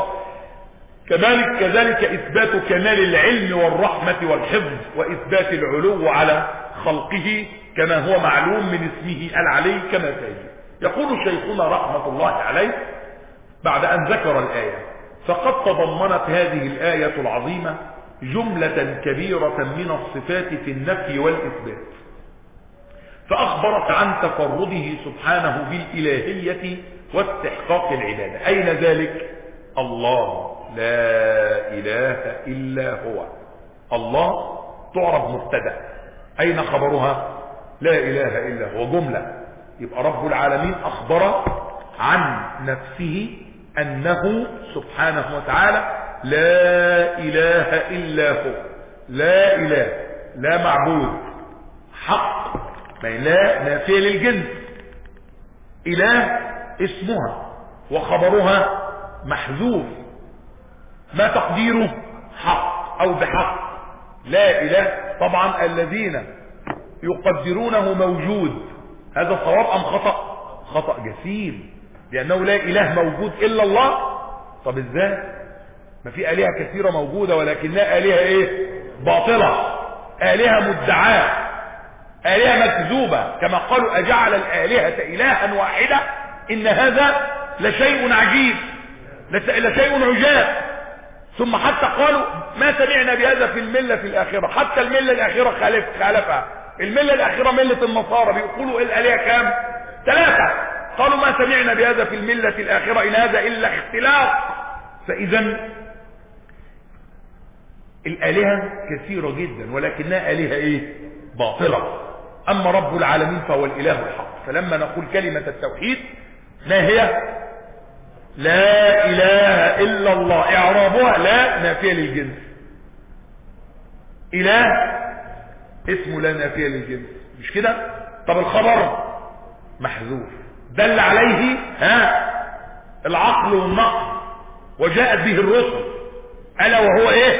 كذلك إثبات كمال العلم والرحمة والحفظ، وإثبات العلو على خلقه كما هو معلوم من اسمه العلي كما سيجي. يقول شيخنا رحمة الله عليه بعد أن ذكر الآية: فقد تضمنت هذه الآية العظيمة جملة كبيرة من الصفات في النفي والإثبات، فأخبرت عن تفرده سبحانه بالإلهية واستحقاق العبادة. أين ذلك؟ الله لا إله إلا هو. الله تعرب مبتدأ، أين خبرها؟ لا إله إلا هو جملة. يبقى رب العالمين أخبر عن نفسه أنه سبحانه وتعالى لا إله إلا هو، لا إله، لا معبود حق، لا نافية للجنس. إله اسمها وخبرها محذوف، ما تقديره؟ حق أو بحق. لا إله طبعا الذين يقدرونه موجود، هذا صواب أم خطأ؟ خطأ جسيم، لأنه لا إله موجود إلا الله. طب إزاي؟ ما في آلهة كثيرة موجودة ولكنها آلهة إيه؟ باطلة، آلهة مدعاة، آلهة مكذوبة، كما قالوا أجعل الآلهة إلها واحدة إن هذا لشيء عجيب، لشيء عجاب. ثم حتى قالوا ما سمعنا بهذا في الملة في الآخرة، حتى الملة الآخرة خالفها. الملة الآخرة ملة النصارى بيقولوا الآلهة كام؟ 3. قالوا ما سمعنا بهذا في الملة الآخرة إن هذا إلا اختلاق. فإذا الآلهة كثيرة جدا ولكنها آلهة إيه؟ باطلة. أما رب العالمين فهو الإله الحق. فلما نقول كلمة التوحيد ما هي؟ لا إله إلا الله، إعرابها لا نافية للجنس. إله اسمه لا نافية للجنس، مش كده؟ طب الخبر محذوف، دل عليه العقل والنقل، وجاءت به الرسل، ألا وهو إيه؟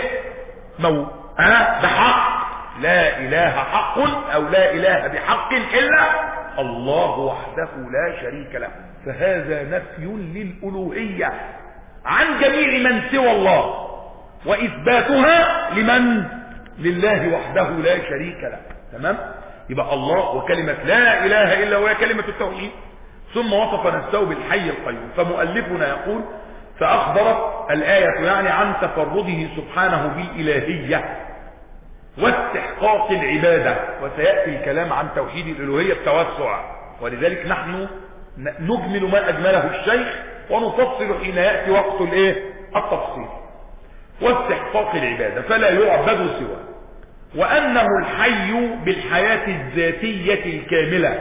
بحق. لا إله حق أو لا إله بحق إلا الله وحده لا شريك له. فهذا نفي للألوهية عن جميع من سوى الله، وإثباتها لمن؟ لله وحده لا شريك له. تمام؟ يبقى الله وكلمة لا إله إلا هو كلمة التوحيد. ثم وصف نفسه بالحي القيوم. فمؤلفنا يقول فأخبرت الآية يعني عن تفرده سبحانه بالإلهية واستحقاق العبادة، وسيأتي الكلام عن توحيد الألوهية بتوسع، ولذلك نحن نجمل ما أجمله الشيخ ونفصل حين يأتي وقت التفصيل. واستحقاق العبادة فلا يعبد سواه، وأنه الحي بالحياة الذاتية الكاملة.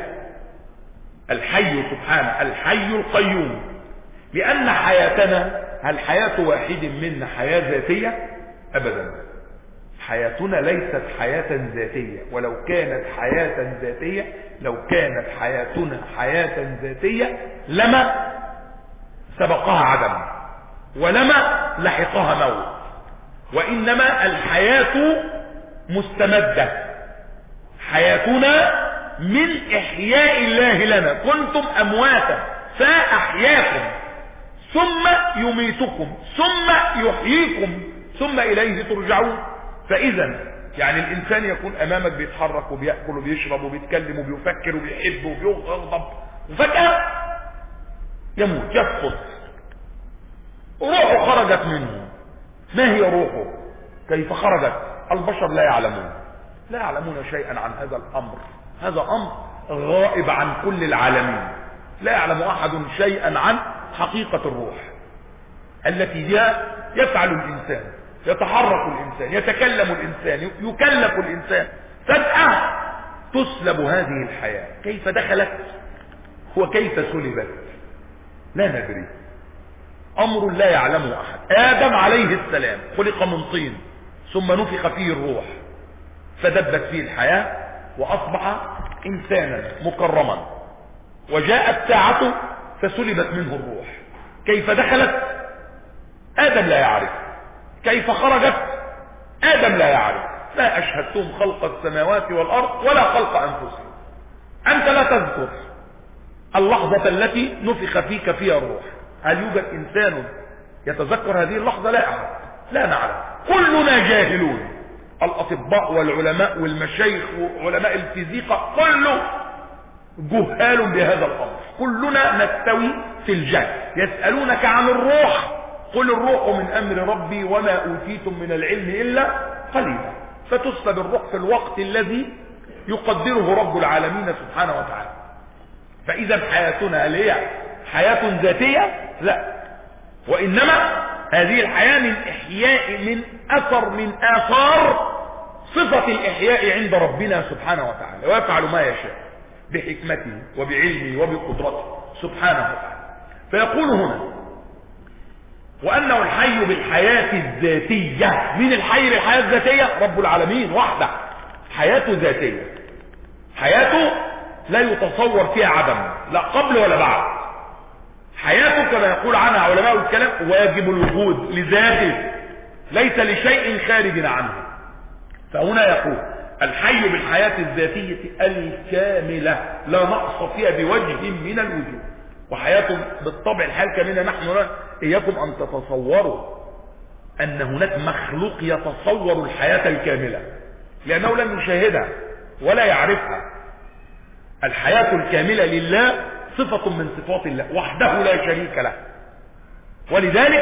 الحي سبحانه الحي القيوم، لأن حياتنا، هل حياة واحد منا حياة ذاتية؟ أبدا، حياتنا ليست حياة ذاتية. ولو كانت حياة ذاتية، لو كانت حياتنا حياة ذاتية لما سبقها عدم ولما لحقها موت، وإنما الحياة مستمدة. حياتنا من إحياء الله لنا، كنتم أمواتا فأحياكم ثم يميتكم ثم يحييكم ثم إليه ترجعون. فإذا يعني الإنسان يكون أمامك بيتحرك وبيأكل وبيشرب وبيتكلم وبيفكر وبيحب وبيغضب، وفجأة يموت، يسقط، روحه خرجت منه. ما هي روحه؟ كيف خرجت؟ البشر لا يعلمون شيئا عن هذا الأمر. هذا أمر غائب عن كل العالمين، لا يعلم أحد شيئا عن حقيقة الروح التي بها يفعل الإنسان، يتحرك الإنسان، يتكلم الإنسان، يكلف الإنسان. فجأة تسلب هذه الحياة. كيف دخلت وكيف سلبت لا ندري، أمر لا يعلمه أحد. آدم عليه السلام خلق من طين ثم نفخ فيه الروح فدبت فيه الحياة وأصبح إنسانا مكرما، وجاءت ساعته فسلبت منه الروح. كيف دخلت آدم لا يعرف، كيف خرجت آدم لا يعرف. لا أشهدتهم خلق السماوات والأرض ولا خلق أنفسهم. أنت لا تذكر اللحظة التي نفخ فيك فيها الروح. هل يوجد إنسان يتذكر هذه اللحظة؟ لا أحد، لا نعلم. كلنا جاهلون، الأطباء والعلماء والمشايخ وعلماء الفيزيقا كله جهال بهذا الأمر. كلنا نستوي في الجهل. يسألونك عن الروح قل الروح من أمر ربي وما أوتيتم من العلم إلا قليلا. فتسلب الروح في الوقت الذي يقدره رب العالمين سبحانه وتعالى. فإذا حياتنا هي حياة ذاتية؟ لا، وإنما هذه الحياة من إحياء، من أثر من آثار صفة الإحياء عند ربنا سبحانه وتعالى، ويفعل ما يشاء بحكمته وبعلمه وبقدرته سبحانه وتعالى. فيقول هنا وأنه الحي بالحياة الذاتية. من الحي بالحياة الذاتية؟ رب العالمين وحده. حياته ذاتية، حياته لا يتصور فيها عدم، لا قبل ولا بعد. حياته كما يقول عنها علماء الكلام واجب الوجود لذاته، ليس لشيء خارج عنه. فهنا يقول الحي بالحياة الذاتية الكاملة لا نقص فيها بوجه من الوجوه. وحياته بالطبع الحياة الكاملة نحن إياكم أن تتصوروا أن هناك مخلوق يتصور الحياة الكاملة، لأنه لم يشاهدها ولا يعرفها. الحياة الكاملة لله صفة من صفات الله وحده لا شريك له، ولذلك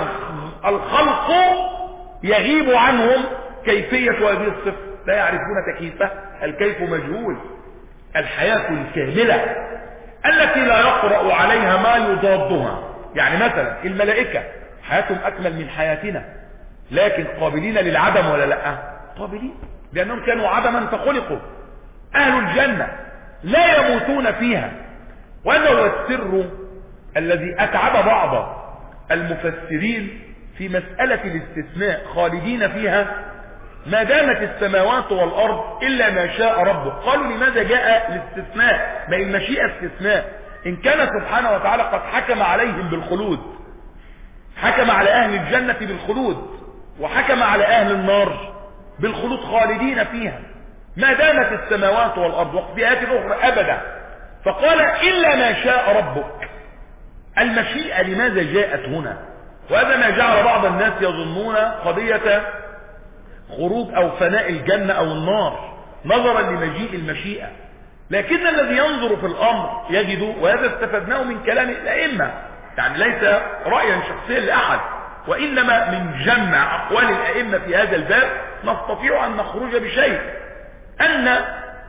الخلق يغيب عنهم كيفية هذه الصفة، لا يعرفون تكييفها، الكيف مجهول. الحياة الكاملة التي لا يقرأ عليها ما يضادها. يعني مثلا الملائكة حياتهم أكمل من حياتنا، لكن قابلين للعدم ولا لا؟ قابلين، لأنهم كانوا عدما فخلقوا. أهل الجنة لا يموتون فيها، وهذا هو السر الذي أتعب بعض المفسرين في مسألة الاستثناء. خالدين فيها ما دامت السماوات والأرض إلا ما شاء ربك. قالوا لماذا جاء الاستثناء؟ ما المشيئة استثناء. إن كان سبحانه وتعالى قد حكم عليهم بالخلود، حكم على أهل الجنة بالخلود وحكم على أهل النار بالخلود خالدين فيها ما دامت السماوات والأرض، وفي آيات أخرى أبدا. فقال إلا ما شاء ربك. المشيئة لماذا جاءت هنا؟ وهذا ما جعل بعض الناس يظنون قضية خروج أو فناء الجنة أو النار نظرا لمجيء المشيئة. لكن الذي ينظر في الأمر يجد، وهذا استفدناه من كلام الأئمة، يعني ليس رأيا شخصيا لأحد، وإنما من جمع أقوال الأئمة في هذا الباب نستطيع أن نخرج بشيء، أن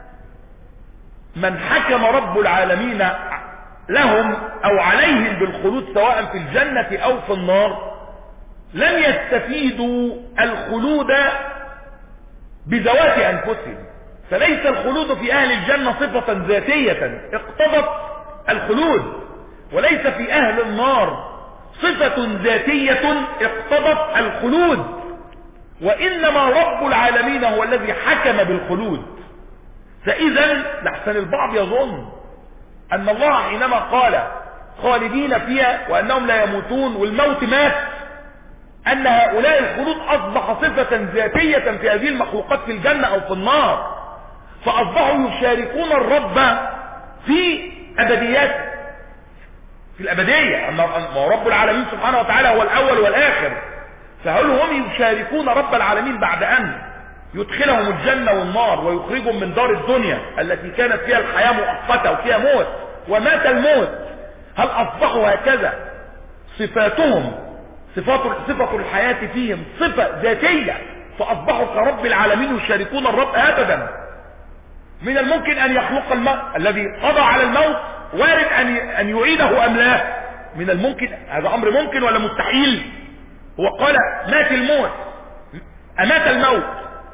من حكم رب العالمين لهم أو عليهم بالخلود سواء في الجنة أو في النار لم يستفيدوا الخلود بذوات أنفسهم. فليس الخلود في أهل الجنة صفة ذاتية اقتضت الخلود، وليس في أهل النار صفة ذاتية اقتضت الخلود، وإنما رب العالمين هو الذي حكم بالخلود. فإذا لحسن البعض يظن أن الله حينما قال خالدين فيها وأنهم لا يموتون والموت مات، أن هؤلاء الخلود أصبح صفة ذاتية في هذه المخلوقات في الجنة أو في النار، فأصبحوا يشاركون الرب في أبديات، في الأبدية. أما رب العالمين سبحانه وتعالى هو الأول والآخر، فهل هم يشاركون رب العالمين بعد أن يدخلهم الجنة والنار ويخرجهم من دار الدنيا التي كانت فيها الحياة مؤقتة وفيها موت ومات الموت؟ هل أصبحوا هكذا صفاتهم صفة الحياة فيهم صفة ذاتية فأصبحوا كرب العالمين يشاركون الرب؟ أبدا. من الممكن أن يخلق الموت الذي قضى على الموت، وارد أن يعيده أم لا؟ من الممكن، هذا أمر ممكن ولا مستحيل؟ هو قال مات الموت، أمات الموت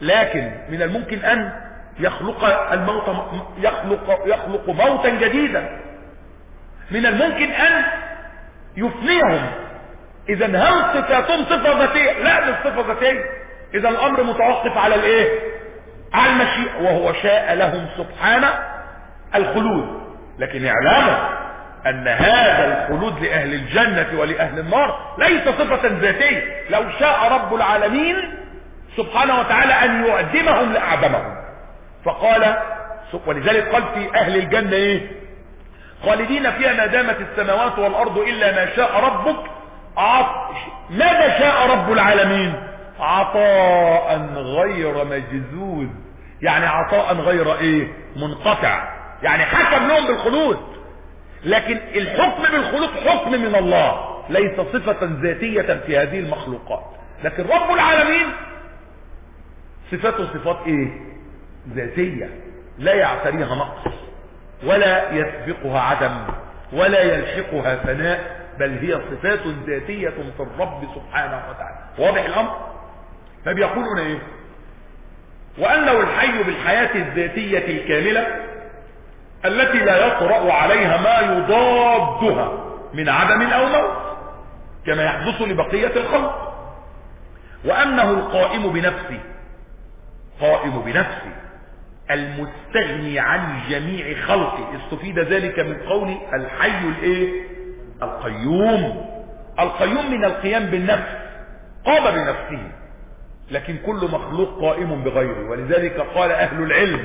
لكن من الممكن ان يخلق الموت، يخلق موتا جديدا. من الممكن ان يفنيهم. اذا هل صفاتهم صفة ذاتية؟ لا، مش صفة ذاتية. اذا الامر متوقف على الايه؟ على المشيئة، وهو شاء لهم سبحانه الخلود. لكن اعلموا ان هذا الخلود لاهل الجنة ولاهل النار ليس صفة ذاتية. لو شاء رب العالمين سبحانه وتعالى ان يعدمهم لاعدمهم. فقال، ولذلك قال في اهل الجنة ايه؟ خالدين فيها ما دامت السماوات والارض الا ما شاء ربك. ماذا شاء رب العالمين؟ عطاء غير مجزوز، يعني عطاء غير ايه؟ منقطع. يعني حكم لهم بالخلود، لكن الحكم بالخلود حكم من الله، ليس صفة ذاتية في هذه المخلوقات. لكن رب العالمين صفاته صفات ايه؟ ذاتية، لا يعتريها نقص ولا يسبقها عدم ولا يلحقها فناء، بل هي صفات ذاتية في الرب سبحانه وتعالى. واضح الامر؟ فبيقولون ايه؟ وانه الحي بالحياة الذاتية الكاملة التي لا يطرأ عليها ما يضادها من عدم او موت كما يحدث لبقية الخلق. وانه القائم بنفسه، قائم بنفسه المستغني عن جميع خلقه. استفيد ذلك من قول الحي الايه؟ القيوم. القيوم من القيام بالنفس، قام بنفسه، لكن كل مخلوق قائم بغيره. ولذلك قال اهل العلم،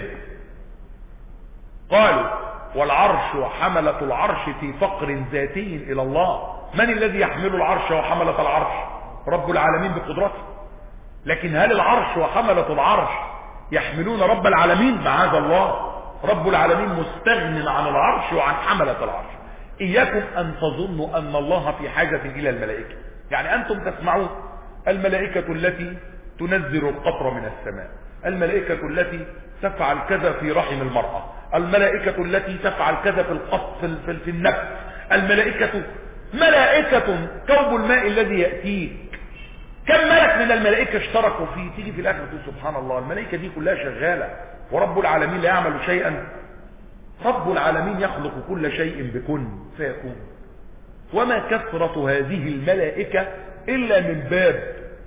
قالوا والعرش وحملة العرش في فقر ذاتي الى الله. من الذي يحمل العرش وحملة العرش؟ رب العالمين بقدرته. لكن هل العرش وحملة العرش يحملون رب العالمين؟ معاذ الله، رب العالمين مستغن عن العرش وعن حملة العرش. إياكم أن تظنوا أن الله في حاجة إلى الملائكة. يعني أنتم تسمعون الملائكة التي تنزل القطر من السماء، الملائكة التي تفعل كذا في رحم المرأة، الملائكة التي تفعل كذا في القصف في النفس، الملائكة ملائكة كوب الماء الذي يأتيك. كم ملك من الملائكة اشتركوا فيه؟ تيجي في الآخر تقول سبحان الله، الملائكة دي كلها شغالة ورب العالمين لا يعمل شيئا. رب العالمين يخلق كل شيء بكن فيكون. وما كثرة هذه الملائكة إلا من باب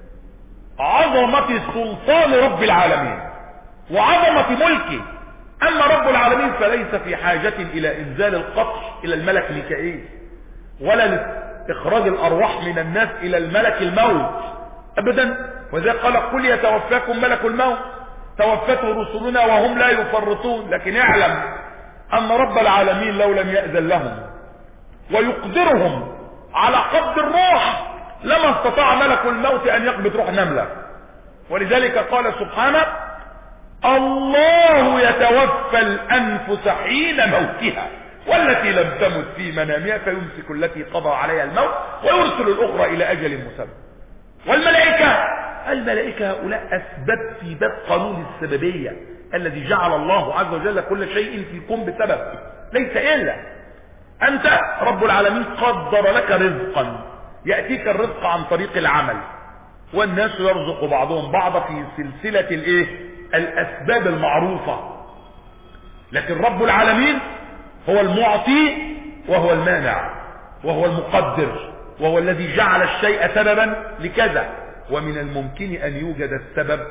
عظمة سلطان رب العالمين وعظمة ملكه. أما رب العالمين فليس في حاجة إلى إنزال القطر إلى الملك ميكائيل، ولا لإخراج الأرواح من الناس إلى الملك الموت أبدا. وذلك قال قل يتوفاكم ملك الموت، توفته رسلنا وهم لا يفرطون. لكن اعلم أن رب العالمين لو لم يأذن لهم ويقدرهم على قبض الروح لما استطاع ملك الموت أن يقبض روح نملة. ولذلك قال سبحانه الله يتوفى الأنفس حين موتها والتي لم تمت في منامها فيمسك التي قضى عليها الموت ويرسل الأخرى إلى أجل مسمى. الملائكة هؤلاء أسباب في باب قانون السببية الذي جعل الله عز وجل كل شيء في كون بسبب، ليس إلا أنت رب العالمين قدر لك رزقا، يأتيك الرزق عن طريق العمل، والناس يرزق بعضهم بعضا في سلسلة الأسباب المعروفة. لكن رب العالمين هو المعطي وهو المانع وهو المقدر وهو الذي جعل الشيء سببا لكذا. ومن الممكن أن يوجد السبب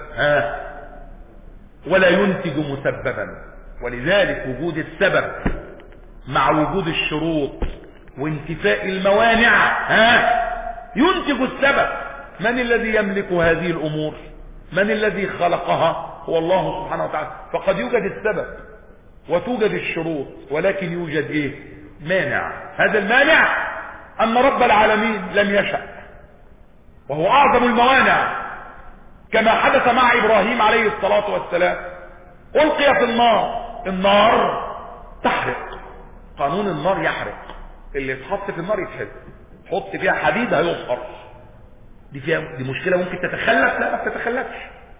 ولا ينتج مسببا. ولذلك وجود السبب مع وجود الشروط وانتفاء الموانع ينتج السبب. من الذي يملك هذه الأمور؟ من الذي خلقها؟ هو الله سبحانه وتعالى. فقد يوجد السبب وتوجد الشروط، ولكن يوجد مانع. هذا المانع أن رب العالمين لم يشأ، وهو أعظم الموانع، كما حدث مع إبراهيم عليه الصلاة والسلام. ألقي في النار تحرق، قانون النار يحرق، اللي يتحط في النار يتحرق، حط فيها حديد هيصهر. دي مشكلة ممكن تتخلف؟ لا، ما بتتخلفش.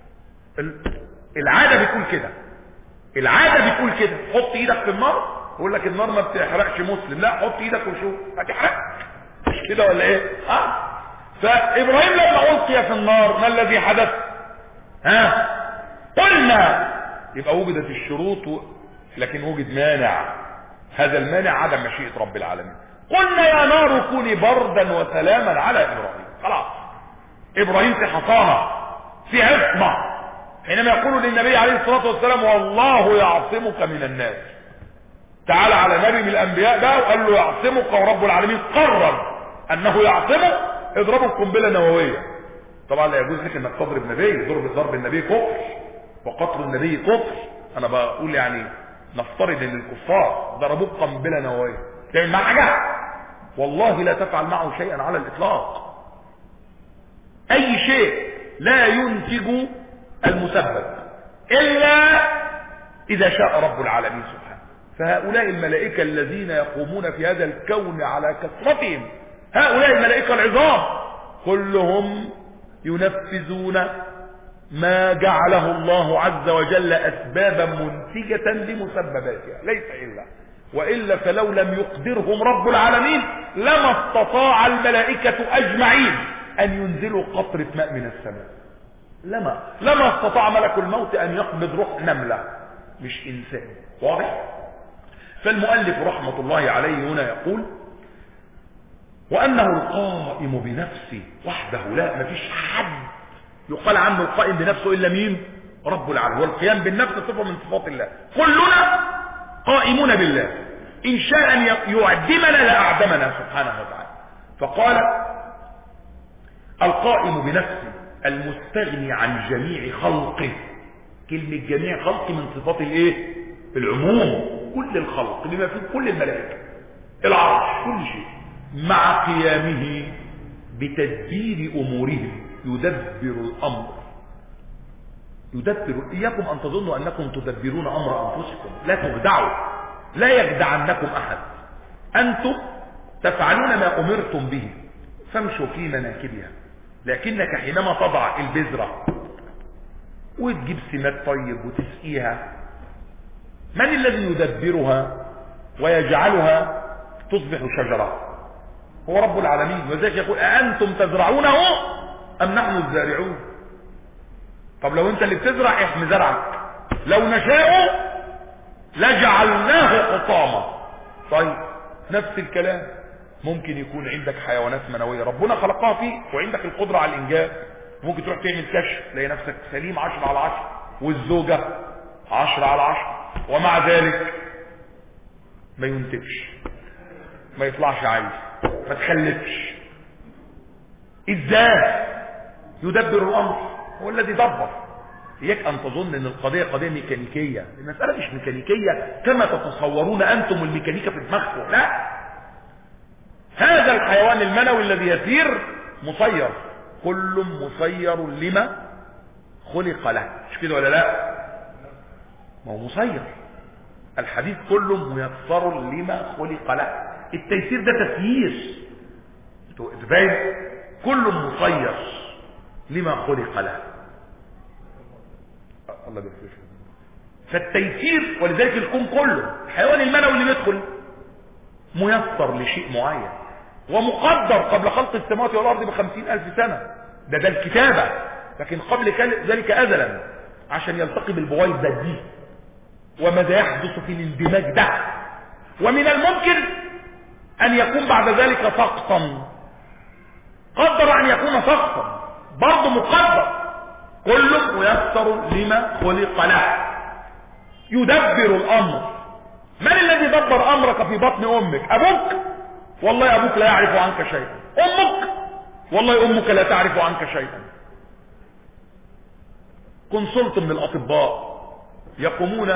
العادة بتقول كده، العادة بتقول كده. حط ايدك في النار، يقول لك النار ما بتحرقش مسلم. لا، حط ايدك وشوف هتحرق، مش كده ولا ايه؟ فابراهيم لما ألقي في النار ما الذي حدث؟ قلنا يبقى وجدت الشروط لكن وجد مانع، هذا المانع عدم مشيئة رب العالمين. قلنا يا نار كوني بردا وسلاما على إبراهيم. خلاص إبراهيم في حصانة في عصمة، حينما يقول للنبي عليه الصلاة والسلام والله يعصمك من الناس. تعالى على نبي من الأنبياء ده وقال له يعصمك، ورب العالمين قرر أنه يعصمه. اضربه بقنبلة نووية. طبعا لا يجوز لك انك تضرب نبي، ضرب النبي كفر وقتل النبي كفر. انا بقول يعني نفترض ان الكفار ضربوه بقنبله نوويه تعمل معاه حاجه؟ والله لا تفعل معه شيئا على الاطلاق. اي شيء لا ينتج المسبب الا اذا شاء رب العالمين سبحانه. فهؤلاء الملائكه الذين يقومون في هذا الكون على كثرتهم، هؤلاء الملائكه العظام كلهم ينفذون ما جعله الله عز وجل اسبابا منتجة لمسبباتها، ليس الا والا فلو لم يقدرهم رب العالمين لما استطاع الملائكة اجمعين ان ينزلوا قطرة ماء من السماء. لما استطاع ملك الموت ان يقبض روح نملة مش انسان. واضح؟ فالمؤلف رحمة الله عليه هنا يقول وانه القائم بنفسه وحده، لا مفيش حد يقال عنه القائم بنفسه الا مين؟ رب العالمين. والقيام بالنفس صفه من صفات الله، كلنا قائمون بالله، ان شاء ان يعدمنا لاعدمنا سبحانه وتعالى. فقال القائم بنفسه المستغني عن جميع خلقه. كلمه جميع خلقه من صفات الايه؟ العموم، كل الخلق بما فيه كل الملائكه العرش كل شيء، مع قيامه بتدبير امورهم. يدبر الامر، يدبر. اياكم ان تظنوا انكم تدبرون امر انفسكم، لا تخدعوا، لا يخدعنكم احد. انتم تفعلون ما امرتم به فامشوا في مناكبها، لكنك حينما تضع البذرة وتجيب سماد طيب وتسقيها، من الذي يدبرها ويجعلها تصبح شجرة؟ هو رب العالمين. وذلك يقول أأنتم تزرعونه أم نحن الزارعون؟ طب لو انت اللي بتزرع احمي زرعك، لو نشاء لجعلناه حطاما. طيب نفس الكلام ممكن يكون عندك حيوانات منوية ربنا خلقها فيك وعندك القدرة على الانجاب، ممكن تروح تعمل كشف تلاقي نفسك سليم 10/10، والزوجة 10/10، ومع ذلك ما ينتجش، ما يطلعش عايز، ما تخلفش. ازاي؟ يدبر الامر، هو الذي دبر. اياك ان تظن ان القضيه قضيه ميكانيكيه، المساله مش ميكانيكيه كما تتصورون انتم الميكانيكا في دماغكم، لا. هذا الحيوان المنوي الذي يسير مسير، كل مسير لما خلق له، مش كده ولا لا؟ ما هو مسير، الحديث كله ميسر لما خلق له. التيسير ده تسيير، تبين كل مسير لما خلق له. الله يغفر. فالتيسير، ولذلك الكون كله الحيوان المنوي اللي يدخل ميسر لشيء معين ومقدر قبل خلق السماوات والارض ب50,000 سنة. ده الكتابة، لكن قبل ذلك ازلا عشان يلتقي بالبويضة دي وماذا يحدث في الاندماج ده. ومن الممكن ان يكون بعد ذلك سقطا، قدر ان يكون سقطا، برضه مقدر، كل ميسر لما خلق له. يدبر الامر. من الذي دبر امرك في بطن امك؟ ابوك؟ والله ابوك لا يعرف عنك شيئا. امك؟ والله امك لا تعرف عنك شيئا. كونسلت من الاطباء يقومون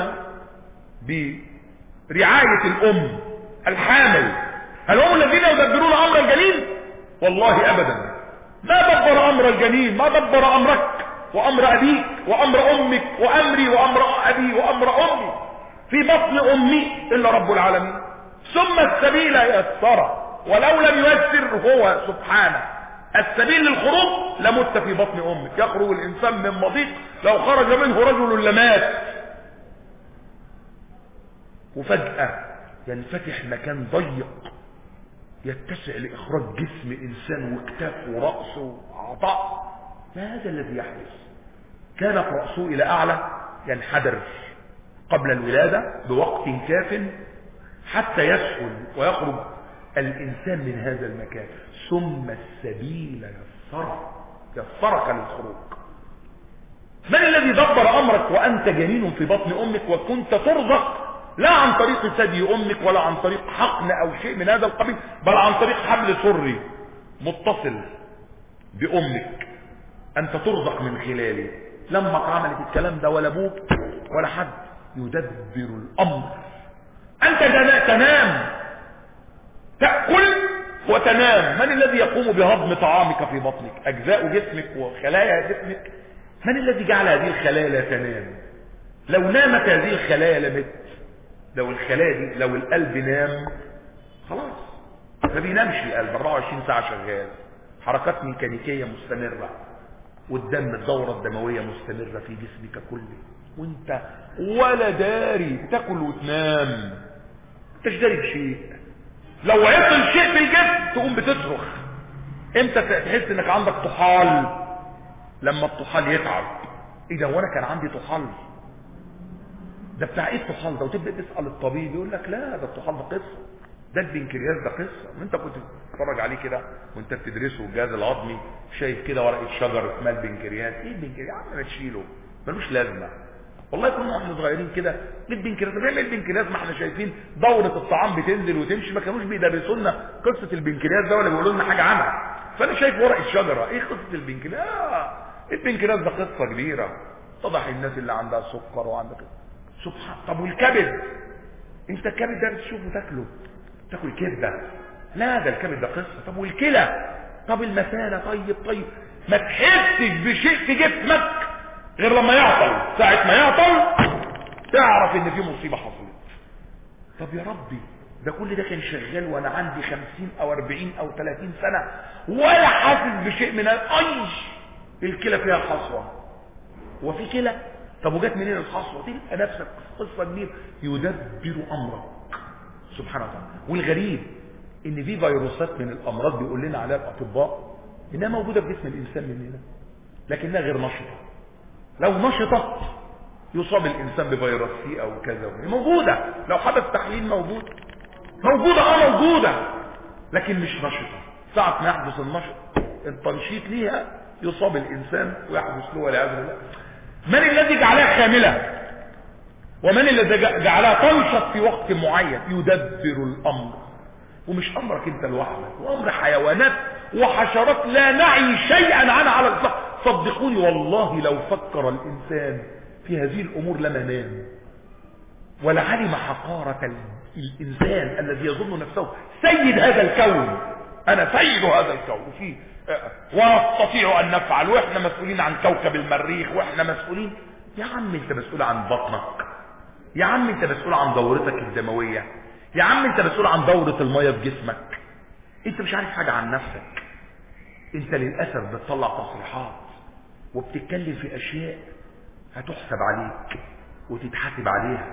برعاية الام الحامل، هل هم الذين يدبرون امر الجنين؟ والله ابدا. ما دبر امر الجنين، ما دبر امرك وامر ابيك وامر امك وامري وامر ابي وامر امي في بطن امي الا رب العالمين. ثم السبيل يسر، ولو لم ييسر هو سبحانه السبيل للخروج لمت في بطن امك. يخرج الانسان من مضيق لو خرج منه رجل لمات. وفجأة ينفتح مكان ضيق يتسع لاخراج جسم انسان وكتاف ورأس واعضاء. ما هذا الذي يحدث؟ كانت رأسه إلى أعلى ينحدر قبل الولادة بوقت كاف حتى يسهل ويخرج الإنسان من هذا المكان، ثم السبيل يسرك للخروج. من الذي دبر أمرك وأنت جنين في بطن أمك وكنت ترزق لا عن طريق ثدي أمك ولا عن طريق حقن أو شيء من هذا القبيل، بل عن طريق حبل سري متصل بأمك أنت ترزق من خلاله؟ لما عملت الكلام ده ولا أبوك ولا حد يدبر الأمر. أنت تنام تأكل وتنام، من الذي يقوم بهضم طعامك في بطنك؟ أجزاء جسمك وخلايا جسمك. من الذي جعل هذه الخلايا لا تنام؟ لو نامت هذه الخلايا لمت. لو الخلايا دي، لو القلب نام خلاص ما بينامش القلب، 24 ساعة شغال، حركات ميكانيكية مستمرة، والدم الدورة الدموية مستمرة في جسمك كله، وانت ولا داري تاكل وتنام، انتش داري بشيء. لو عطل شيء في الجسم تقوم بتصرخ. امتى تحس انك عندك طحال؟ لما الطحال يتعب. ايه ده وانا كان عندي طحال؟ ده بتاع ايه الطحال ده؟ وتبدا تسال الطبيب يقول لك لا ده الطحال ده قصه، ده البنكرياس ده قصه. وانت كنت بتتفرج عليه كده وانت بتدرسه الجهاز الهضمي، شايف كده ورقه شجر اسمها البنكرياس. ايه البنكرياس يا عم؟ ما تشيله، ملوش لازمه. والله كنا احنا صغيرين كده البنكرياس بيعمل البنكرياس، ما احنا شايفين دوره الطعام بتنزل وتمشي، ما كانوش بيدرسوا لنا قصه البنكرياس ده ولا بيقولوا لنا حاجه عنها. فانا شايف ورقه شجره، ايه قصه البنكرياس؟ البنكرياس ده قصه كبيره، اتضح الناس اللي عندها سكر وعندها كده. سبحان. طب والكبد؟ انت الكبد ده بتشوفه تاكله، تاكل كبده؟ لا ده الكبد ده قصه. طب والكلى؟ طب المثانه؟ طيب ما تحسش بشيء في جسمك غير لما يعطل. ساعه ما يعطل تعرف ان في مصيبه حصلت. طب يا ربي ده كل ده كان شغال وانا عندي 50 او 40 او 30 سنه ولا حاسس بشيء من الكلى فيها حصوه. وفي كلى؟ طب وجت منين الحصوه؟ تلقى نفسك قصه كبيره. يدبر امرك سبحانه وتعالى. والغريب ان في فيروسات من الامراض بيقول لنا عليها الاطباء انها موجوده في جسم الانسان مننا لكنها غير نشطه. لو نشطه يصاب الانسان بفيروس سي او كذا، موجوده. لو حدث تحليل موجوده موجوده لكن مش نشطه. ساعه ما يحدث التنشيط ليها يصاب الانسان ويحدث له والعياذ بالله. من الذي جعلها كامله؟ ومن الذي جعلها تنشط في وقت معين؟ يدبر الامر. ومش امرك انت لوحدك، وامر حيوانات وحشرات لا نعي شيئا عنها على الاطلاق. صدقوني والله لو فكر الانسان في هذه الامور لما نام ولعلم حقارة الانسان الذي يظن نفسه سيد هذا الكون. انا سيد هذا الكون فيه ونستطيع ان نفعل، واحنا مسؤولين عن كوكب المريخ، واحنا مسؤولين. يا عم انت مسؤول عن بطنك، يا عم انت مسؤول عن دورتك الدموية، يا عم انت مسؤول عن دورة المية في جسمك. انت مش عارف حاجة عن نفسك. انت للأسف بتطلع تصريحات وبتتكلم في اشياء هتحسب عليك وتتحاسب عليها.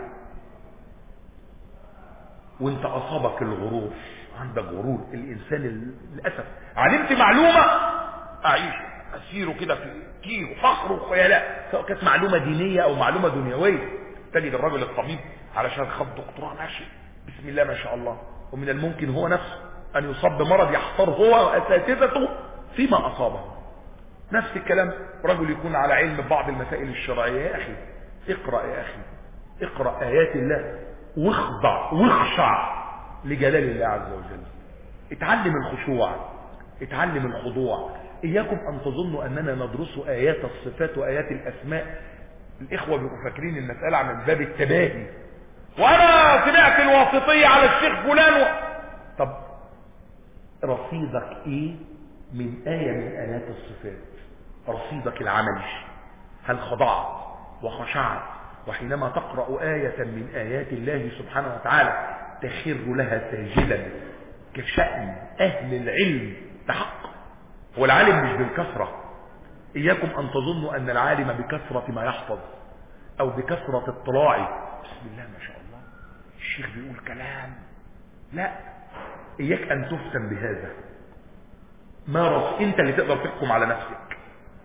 وانت اصابك الغرور، عندك غرور. الانسان للأسف علمت معلومة اعيش اسيره كده في كيه وفخر وخيلاء، سواء كانت معلومة دينية او معلومة دنيوية. تجد الرجل الطبيب علشان خد دكتوراه ماشي بسم الله ما شاء الله، ومن الممكن هو نفسه ان يصاب بمرض يحتار هو واساتذته فيما اصابه. نفس الكلام رجل يكون على علم ببعض المسائل الشرعية. يا اخي اقرأ، يا اخي اقرأ ايات الله واخضع واخشع لجلال الله عز وجل. اتعلم الخشوع، اتعلم الخضوع. اياكم ان تظنوا اننا ندرس ايات الصفات وايات الاسماء. الاخوة بيبقوا فاكرين المسألة من باب التباهي، وانا سمعت الواسطية على الشيخ فلان طب رصيدك ايه من آية من آيات الصفات؟ رصيدك العملي. هل خضعت وخشعت؟ وحينما تقرأ آية من آيات الله سبحانه وتعالى تخر لها ساجدا كشأن أهل العلم تحقق. والعالم مش بالكثرة. إياكم أن تظنوا أن العالم بكثرة ما يحفظ أو بكثرة اطلاعه. بسم الله ما شاء الله الشيخ بيقول كلام. لا، إياك أن تفتن بهذا. ما انت اللي تقدر تحكم على نفسك.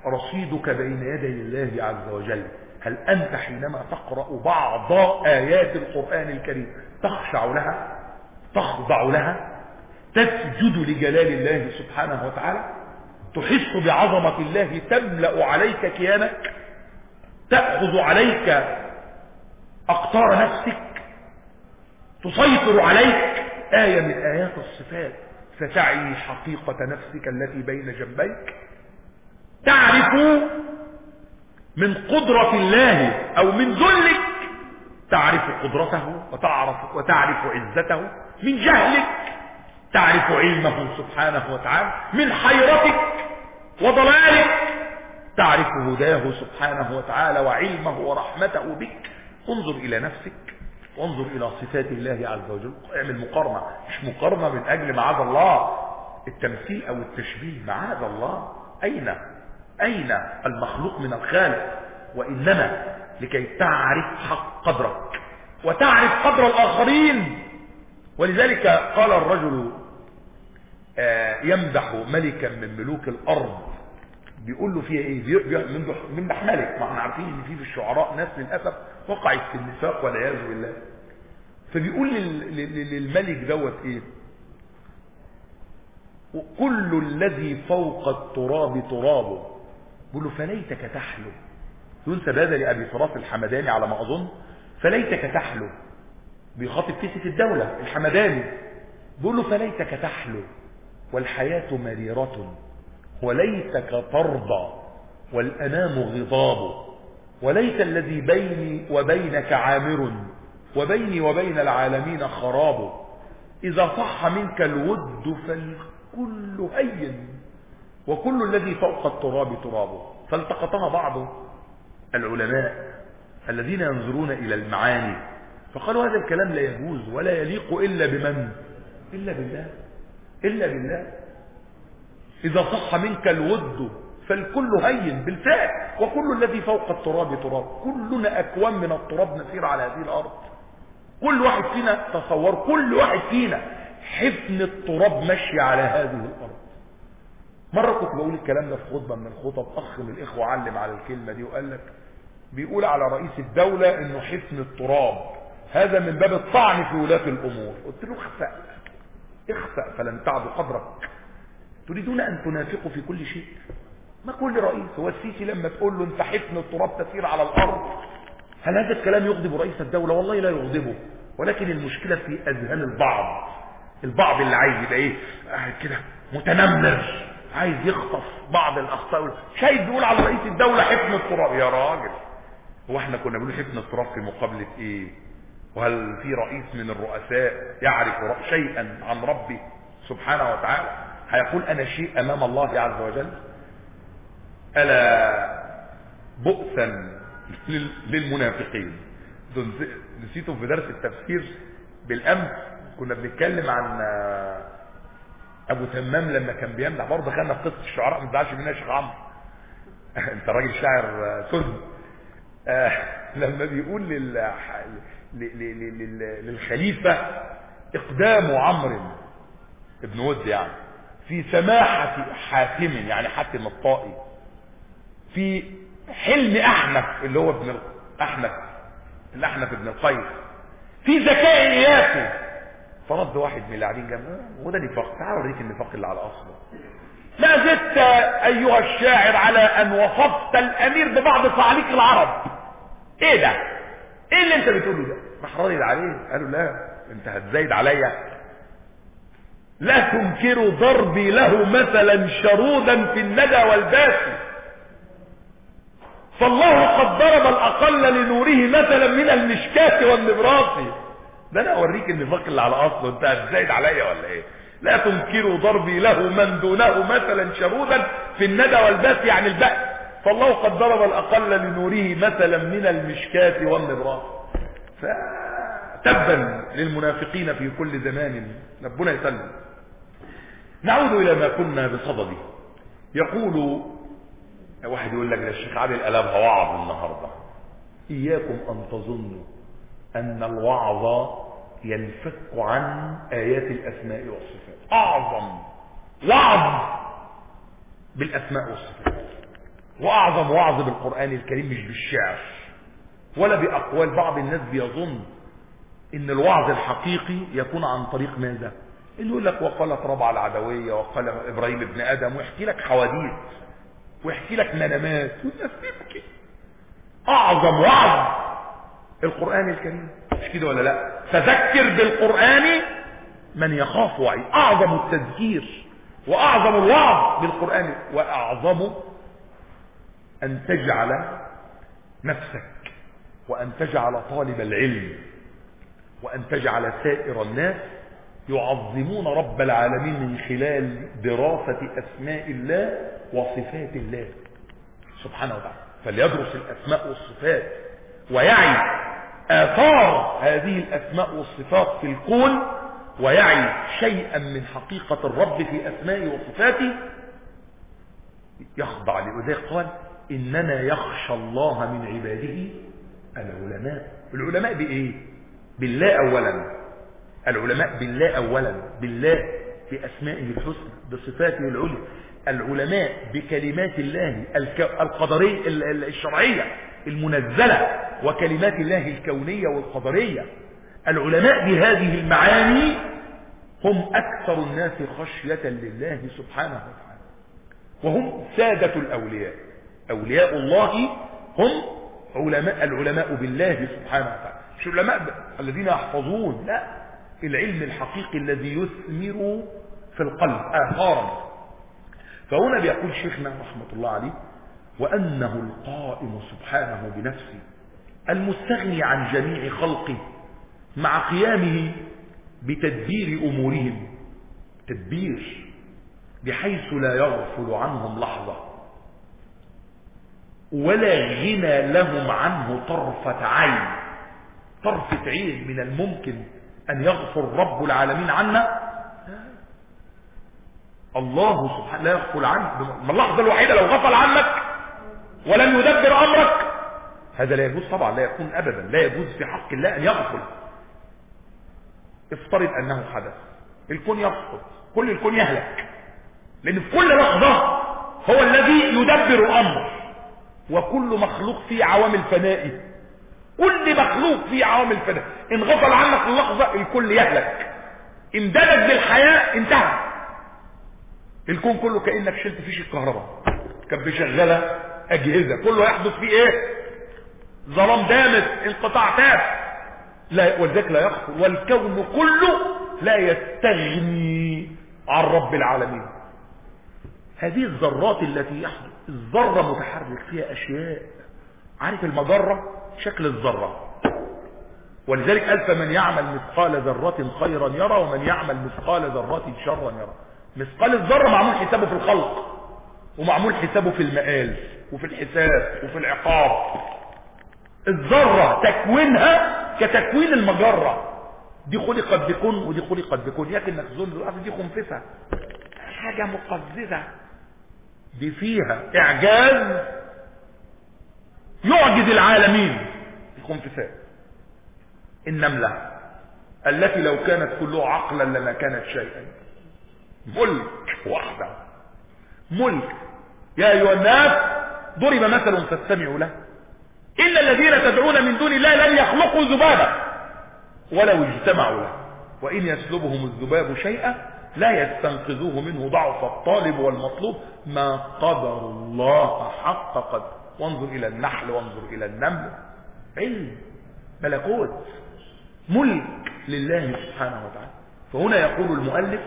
رصيدك بين يدي الله عز وجل. هل أنت حينما تقرأ بعض آيات القرآن الكريم تخشع لها، تخضع لها، تسجد لجلال الله سبحانه وتعالى، تحس بعظمة الله تملأ عليك كيانك، تأخذ عليك أقطار نفسك، تسيطر عليك آية من آيات الصفات، فتعي حقيقة نفسك التي بين جنبيك، تعرف من قدرة الله أو من ذلك، تعرف قدرته وتعرف عزته، من جهلك تعرف علمه سبحانه وتعالى، من حيرتك وضلالك تعرف هداه سبحانه وتعالى وعلمه ورحمته بك. انظر إلى نفسك وانظر إلى صفات الله عز وجل، اعمل مقارنة، مش مقارنة من أجل معاذ الله التمثيل أو التشبيه، معاذ الله، أين المخلوق من الخالق، وإنما لكي تعرف حق قدرك وتعرف قدر الآخرين. ولذلك قال الرجل يمدح ملكا من ملوك الأرض، بيقول له فيها ايه؟ بيمدح ملك، ما احنا عارفين ان في الشعراء ناس للأسف وقعت في النفاق والعياذ بالله. فبيقول للملك دوت ايه؟ كل الذي فوق التراب ترابه. بيقول له فليتك تحلو، ينسب هذا لأبي فراس الحمداني على ما أظن، فليتك تحلو، بيخاطب كيسة الدولة الحمداني، بيقول له فليتك تحلو والحياة مريرة، وليتك ترضى والأنام غضاب، وليت الذي بيني وبينك عامر، وبيني وبين العالمين خراب، إذا صح منك الود فالكل هين، وكل الذي فوق التراب ترابه. فالتقطها بعض العلماء الذين ينظرون إلى المعاني فقالوا هذا الكلام لا يجوز ولا يليق إلا بمن؟ إلا بالله. إذا صح منك الود فالكل هين بالفعل، وكل الذي فوق التراب تراب. كلنا أكوان من التراب نسير على هذه الأرض. كل واحد فينا، تصور كل واحد فينا حفن التراب مشي على هذه الأرض. مرة كنت بقول الكلام ده في خطبة من الخطب، أخ من الإخوة علم على الكلمة دي وقال لك، بيقول على رئيس الدولة إنه حفن التراب هذا من باب الطعن في ولاة الأمور. قلت له اخفأ فلن تعدوا قدرك. تريدون أن تنافقوا في كل شيء؟ ما كل رئيس، هو السيسي لما تقول له أنت حفن التراب تسير على الأرض، هل هذا الكلام يغضب رئيس الدولة؟ والله لا يغضبه، ولكن المشكلة في أذهان البعض اللي عايز يبقى إيه كده متنمر، عايز يخطف بعض الأخطاء. شايف بيقول على رئيس الدولة حفن التراب. يا راجل، هو احنا كنا بنقول حفن التراب في مقابلة ايه؟ وهل في رئيس من الرؤساء يعرف شيئا عن ربي سبحانه وتعالى هيقول انا شيء امام الله عز وجل؟ الا بؤسا للمنافقين. نسيته في درس التفسير بالامس، كنا بنتكلم عن ابو تمام لما كان بيمدح، برضه خدنا في قصه الشعراء ما تزعلش منها يا شيخ عمرو انت راجل شاعر سن. لما بيقول للخليفه اقدام عمرو ابن ود يعني في سماحه حاتم، يعني حاتم الطائي، في حلم احنف اللي هو ابن الاحنف ابن القيس، في ذكاء اياسي. فرد واحد من اللي قاعدين جنبه، وده نفاق، تعال اوريك النفاق اللي على اصله. ما زدت ايها الشاعر على ان وصفت الامير ببعض صعاليق العرب. ايه ده؟ ايه اللي انت بتقوله ده؟ راح رادد عليه قالوا لا انت هتزايد عليا، لا تنكروا ضربي له مثلا شرودا في الندى والباسي، فالله قد ضرب الاقل لنوره مثلا من المشكاة والنبراس. ده انا اوريك النفاق اللي على اصله، انت هتزايد عليا ولا ايه؟ لا تنكروا ضربي له من دونه مثلا شرودا في الندى والباس، يعني البأس، فالله قد ضرب الاقل لنوره مثلا من المشكاة والنبراس. فتبا للمنافقين في كل زمان، ربنا يسلم. نعود الى ما كنا بصدده. يقول واحد يقول لك ده الشيخ عادل قلبها وعظ النهارده. اياكم ان تظنوا ان الوعظ ينفك عن آيات الأسماء والصفات. أعظم وعظ بالأسماء والصفات. وأعظم وعظ بالقرآن الكريم مش بالشعر ولا بأقوال. بعض الناس بيظن إن الوعظ الحقيقي يكون عن طريق ماذا؟ إنه يقول لك وقالت ربع العدوية وقال إبراهيم ابن آدم، ويحكي لك حواديت ويحكي لك منامات والناس تبكي. أعظم وعظ القرآن الكريم، مش كده ولا لا؟ فذكر بالقرآن من يخاف وعيد. أعظم التذكير وأعظم الوعظ بالقرآن، وأعظم أن تجعل نفسك وأن تجعل طالب العلم وأن تجعل سائر الناس يعظمون رب العالمين من خلال دراسة أسماء الله وصفات الله سبحانه وتعالى. فليدرس الأسماء والصفات ويعي آثار هذه الأسماء والصفات في الكون، ويعي شيئا من حقيقة الرب في أسمائه وصفاته، يخضع لذلك قال إنما يخشى الله من عباده العلماء. العلماء بإيه؟ بالله أولا. العلماء بالله أولا، بالله بأسمائه الحسنى بصفاته العليا. العلماء بكلمات الله القدرية الشرعية المنزلة وكلمات الله الكونية والقدرية. العلماء بهذه المعاني هم أكثر الناس خشية لله سبحانه وتعالى، وهم سادة الأولياء. أولياء الله هم العلماء بالله سبحانه وتعالى، مش العلماء الذين يحفظون، لا، العلم الحقيقي الذي يثمر في القلب آثارا. فهنا بيقول شيخنا رحمة الله عليه وأنه القائم سبحانه بنفسه المستغني عن جميع خلقه مع قيامه بتدبير أمورهم، تدبير بحيث لا يغفل عنهم لحظة ولا غنى لهم عنه طرفة عين. طرفة عين من الممكن أن يغفر رب العالمين عنا؟ الله سبحانه لا يغفل عنك. من اللحظة الوحيدة لو غفل عنك ولم يدبر أمرك هذا لا يجوز طبعا، لا يكون أبدا، لا يجوز في حق الله أن يغفل. افترض أنه حدث، الكون يسقط، كل الكون يهلك، لأن في كل لحظة هو الذي يدبر أمر، وكل مخلوق فيه عوامل فنائي، كل مخلوق فيه عوامل فنائي. إن غفل عنك اللحظة الكل يهلك، امدادك بالحياة انتهى. الكون كله كأنك شلت فيش الكهرباء كانت بشغلة أجهزة، كله يحدث فيه ايه؟ ظلام دامس، انقطاع تام. لا، ولذلك لا يغفل، والكون كله لا يستغني عن رب العالمين. هذه الذرات التي يحدث، الذرة متحرك فيها أشياء، عارف المجرة شكل الذرة، ولذلك قال فمن يعمل مثقال ذرة خيرا يرى ومن يعمل مثقال ذرة شرا يرى. مثقال الذرة معمول حسابه في الخلق، ومعمول حسابه في المآل وفي الحساب وفي العقاب. الذرة تكوينها كتكوين المجرة، دي خلقت بكون ودي خلقت بكون، لكنك تظن دي خنفسة حاجة مقززة، دي فيها إعجاز يعجز العالمين. الخنفسات النملة التي لو كانت كلها عقلا لما كانت شيئا، ملك وحده، ملك. يا أيها الناس ضرب مثل فاستمعوا له إلا الذين تدعون من دون الله لن يخلقوا ذبابا ولو اجتمعوا له وإن يسلبهم الذباب شيئا لا يستنقذوه منه ضعف الطالب والمطلوب ما قدر الله حق قدر. وانظر إلى النحل وانظر إلى النمل، علم، ملكوت، ملك لله سبحانه وتعالى. فهنا يقول المؤلف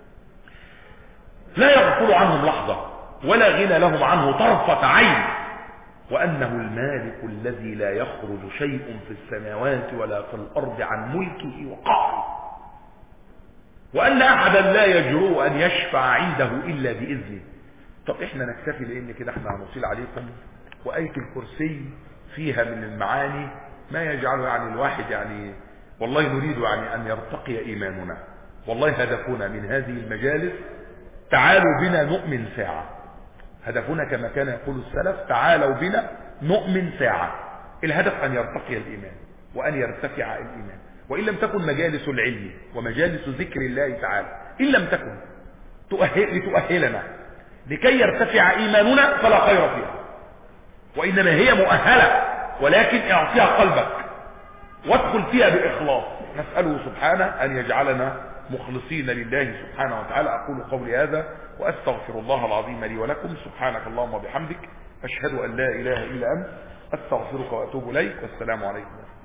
لا يغفل عنهم لحظة ولا غنى لهم عنه طرفة عين، وأنه المالك الذي لا يخرج شيء في السماوات ولا في الأرض عن ملكه وقهره، وأن أحدا لا يجرؤ أن يشفع عنده إلا بإذنه. طب إحنا نكتفي لأن كده إحنا هنصيل عليكم، وآية الكرسي فيها من المعاني ما يجعله يعني الواحد يعني والله نريد يعني أن يرتقي إيماننا. والله هدفنا من هذه المجالس تعالوا بنا نؤمن ساعة، هدفنا كما كان يقول السلف تعالوا بنا نؤمن ساعة. الهدف أن يرتقي الإيمان وأن يرتفع الإيمان. وإن لم تكن مجالس العلم ومجالس ذكر الله تعالى إن لم تكن لتؤهلنا لكي يرتفع إيماننا فلا خير فيها. وإنما هي مؤهلة، ولكن اعطيها قلبك وادخل فيها بإخلاص. نسأله سبحانه أن يجعلنا مخلصين لله سبحانه وتعالى. أقول قولي هذا وأستغفر الله العظيم لي ولكم. سبحانك اللهم وبحمدك، أشهد أن لا إله إلا أنت، أستغفرك وأتوب إليك، والسلام عليكم.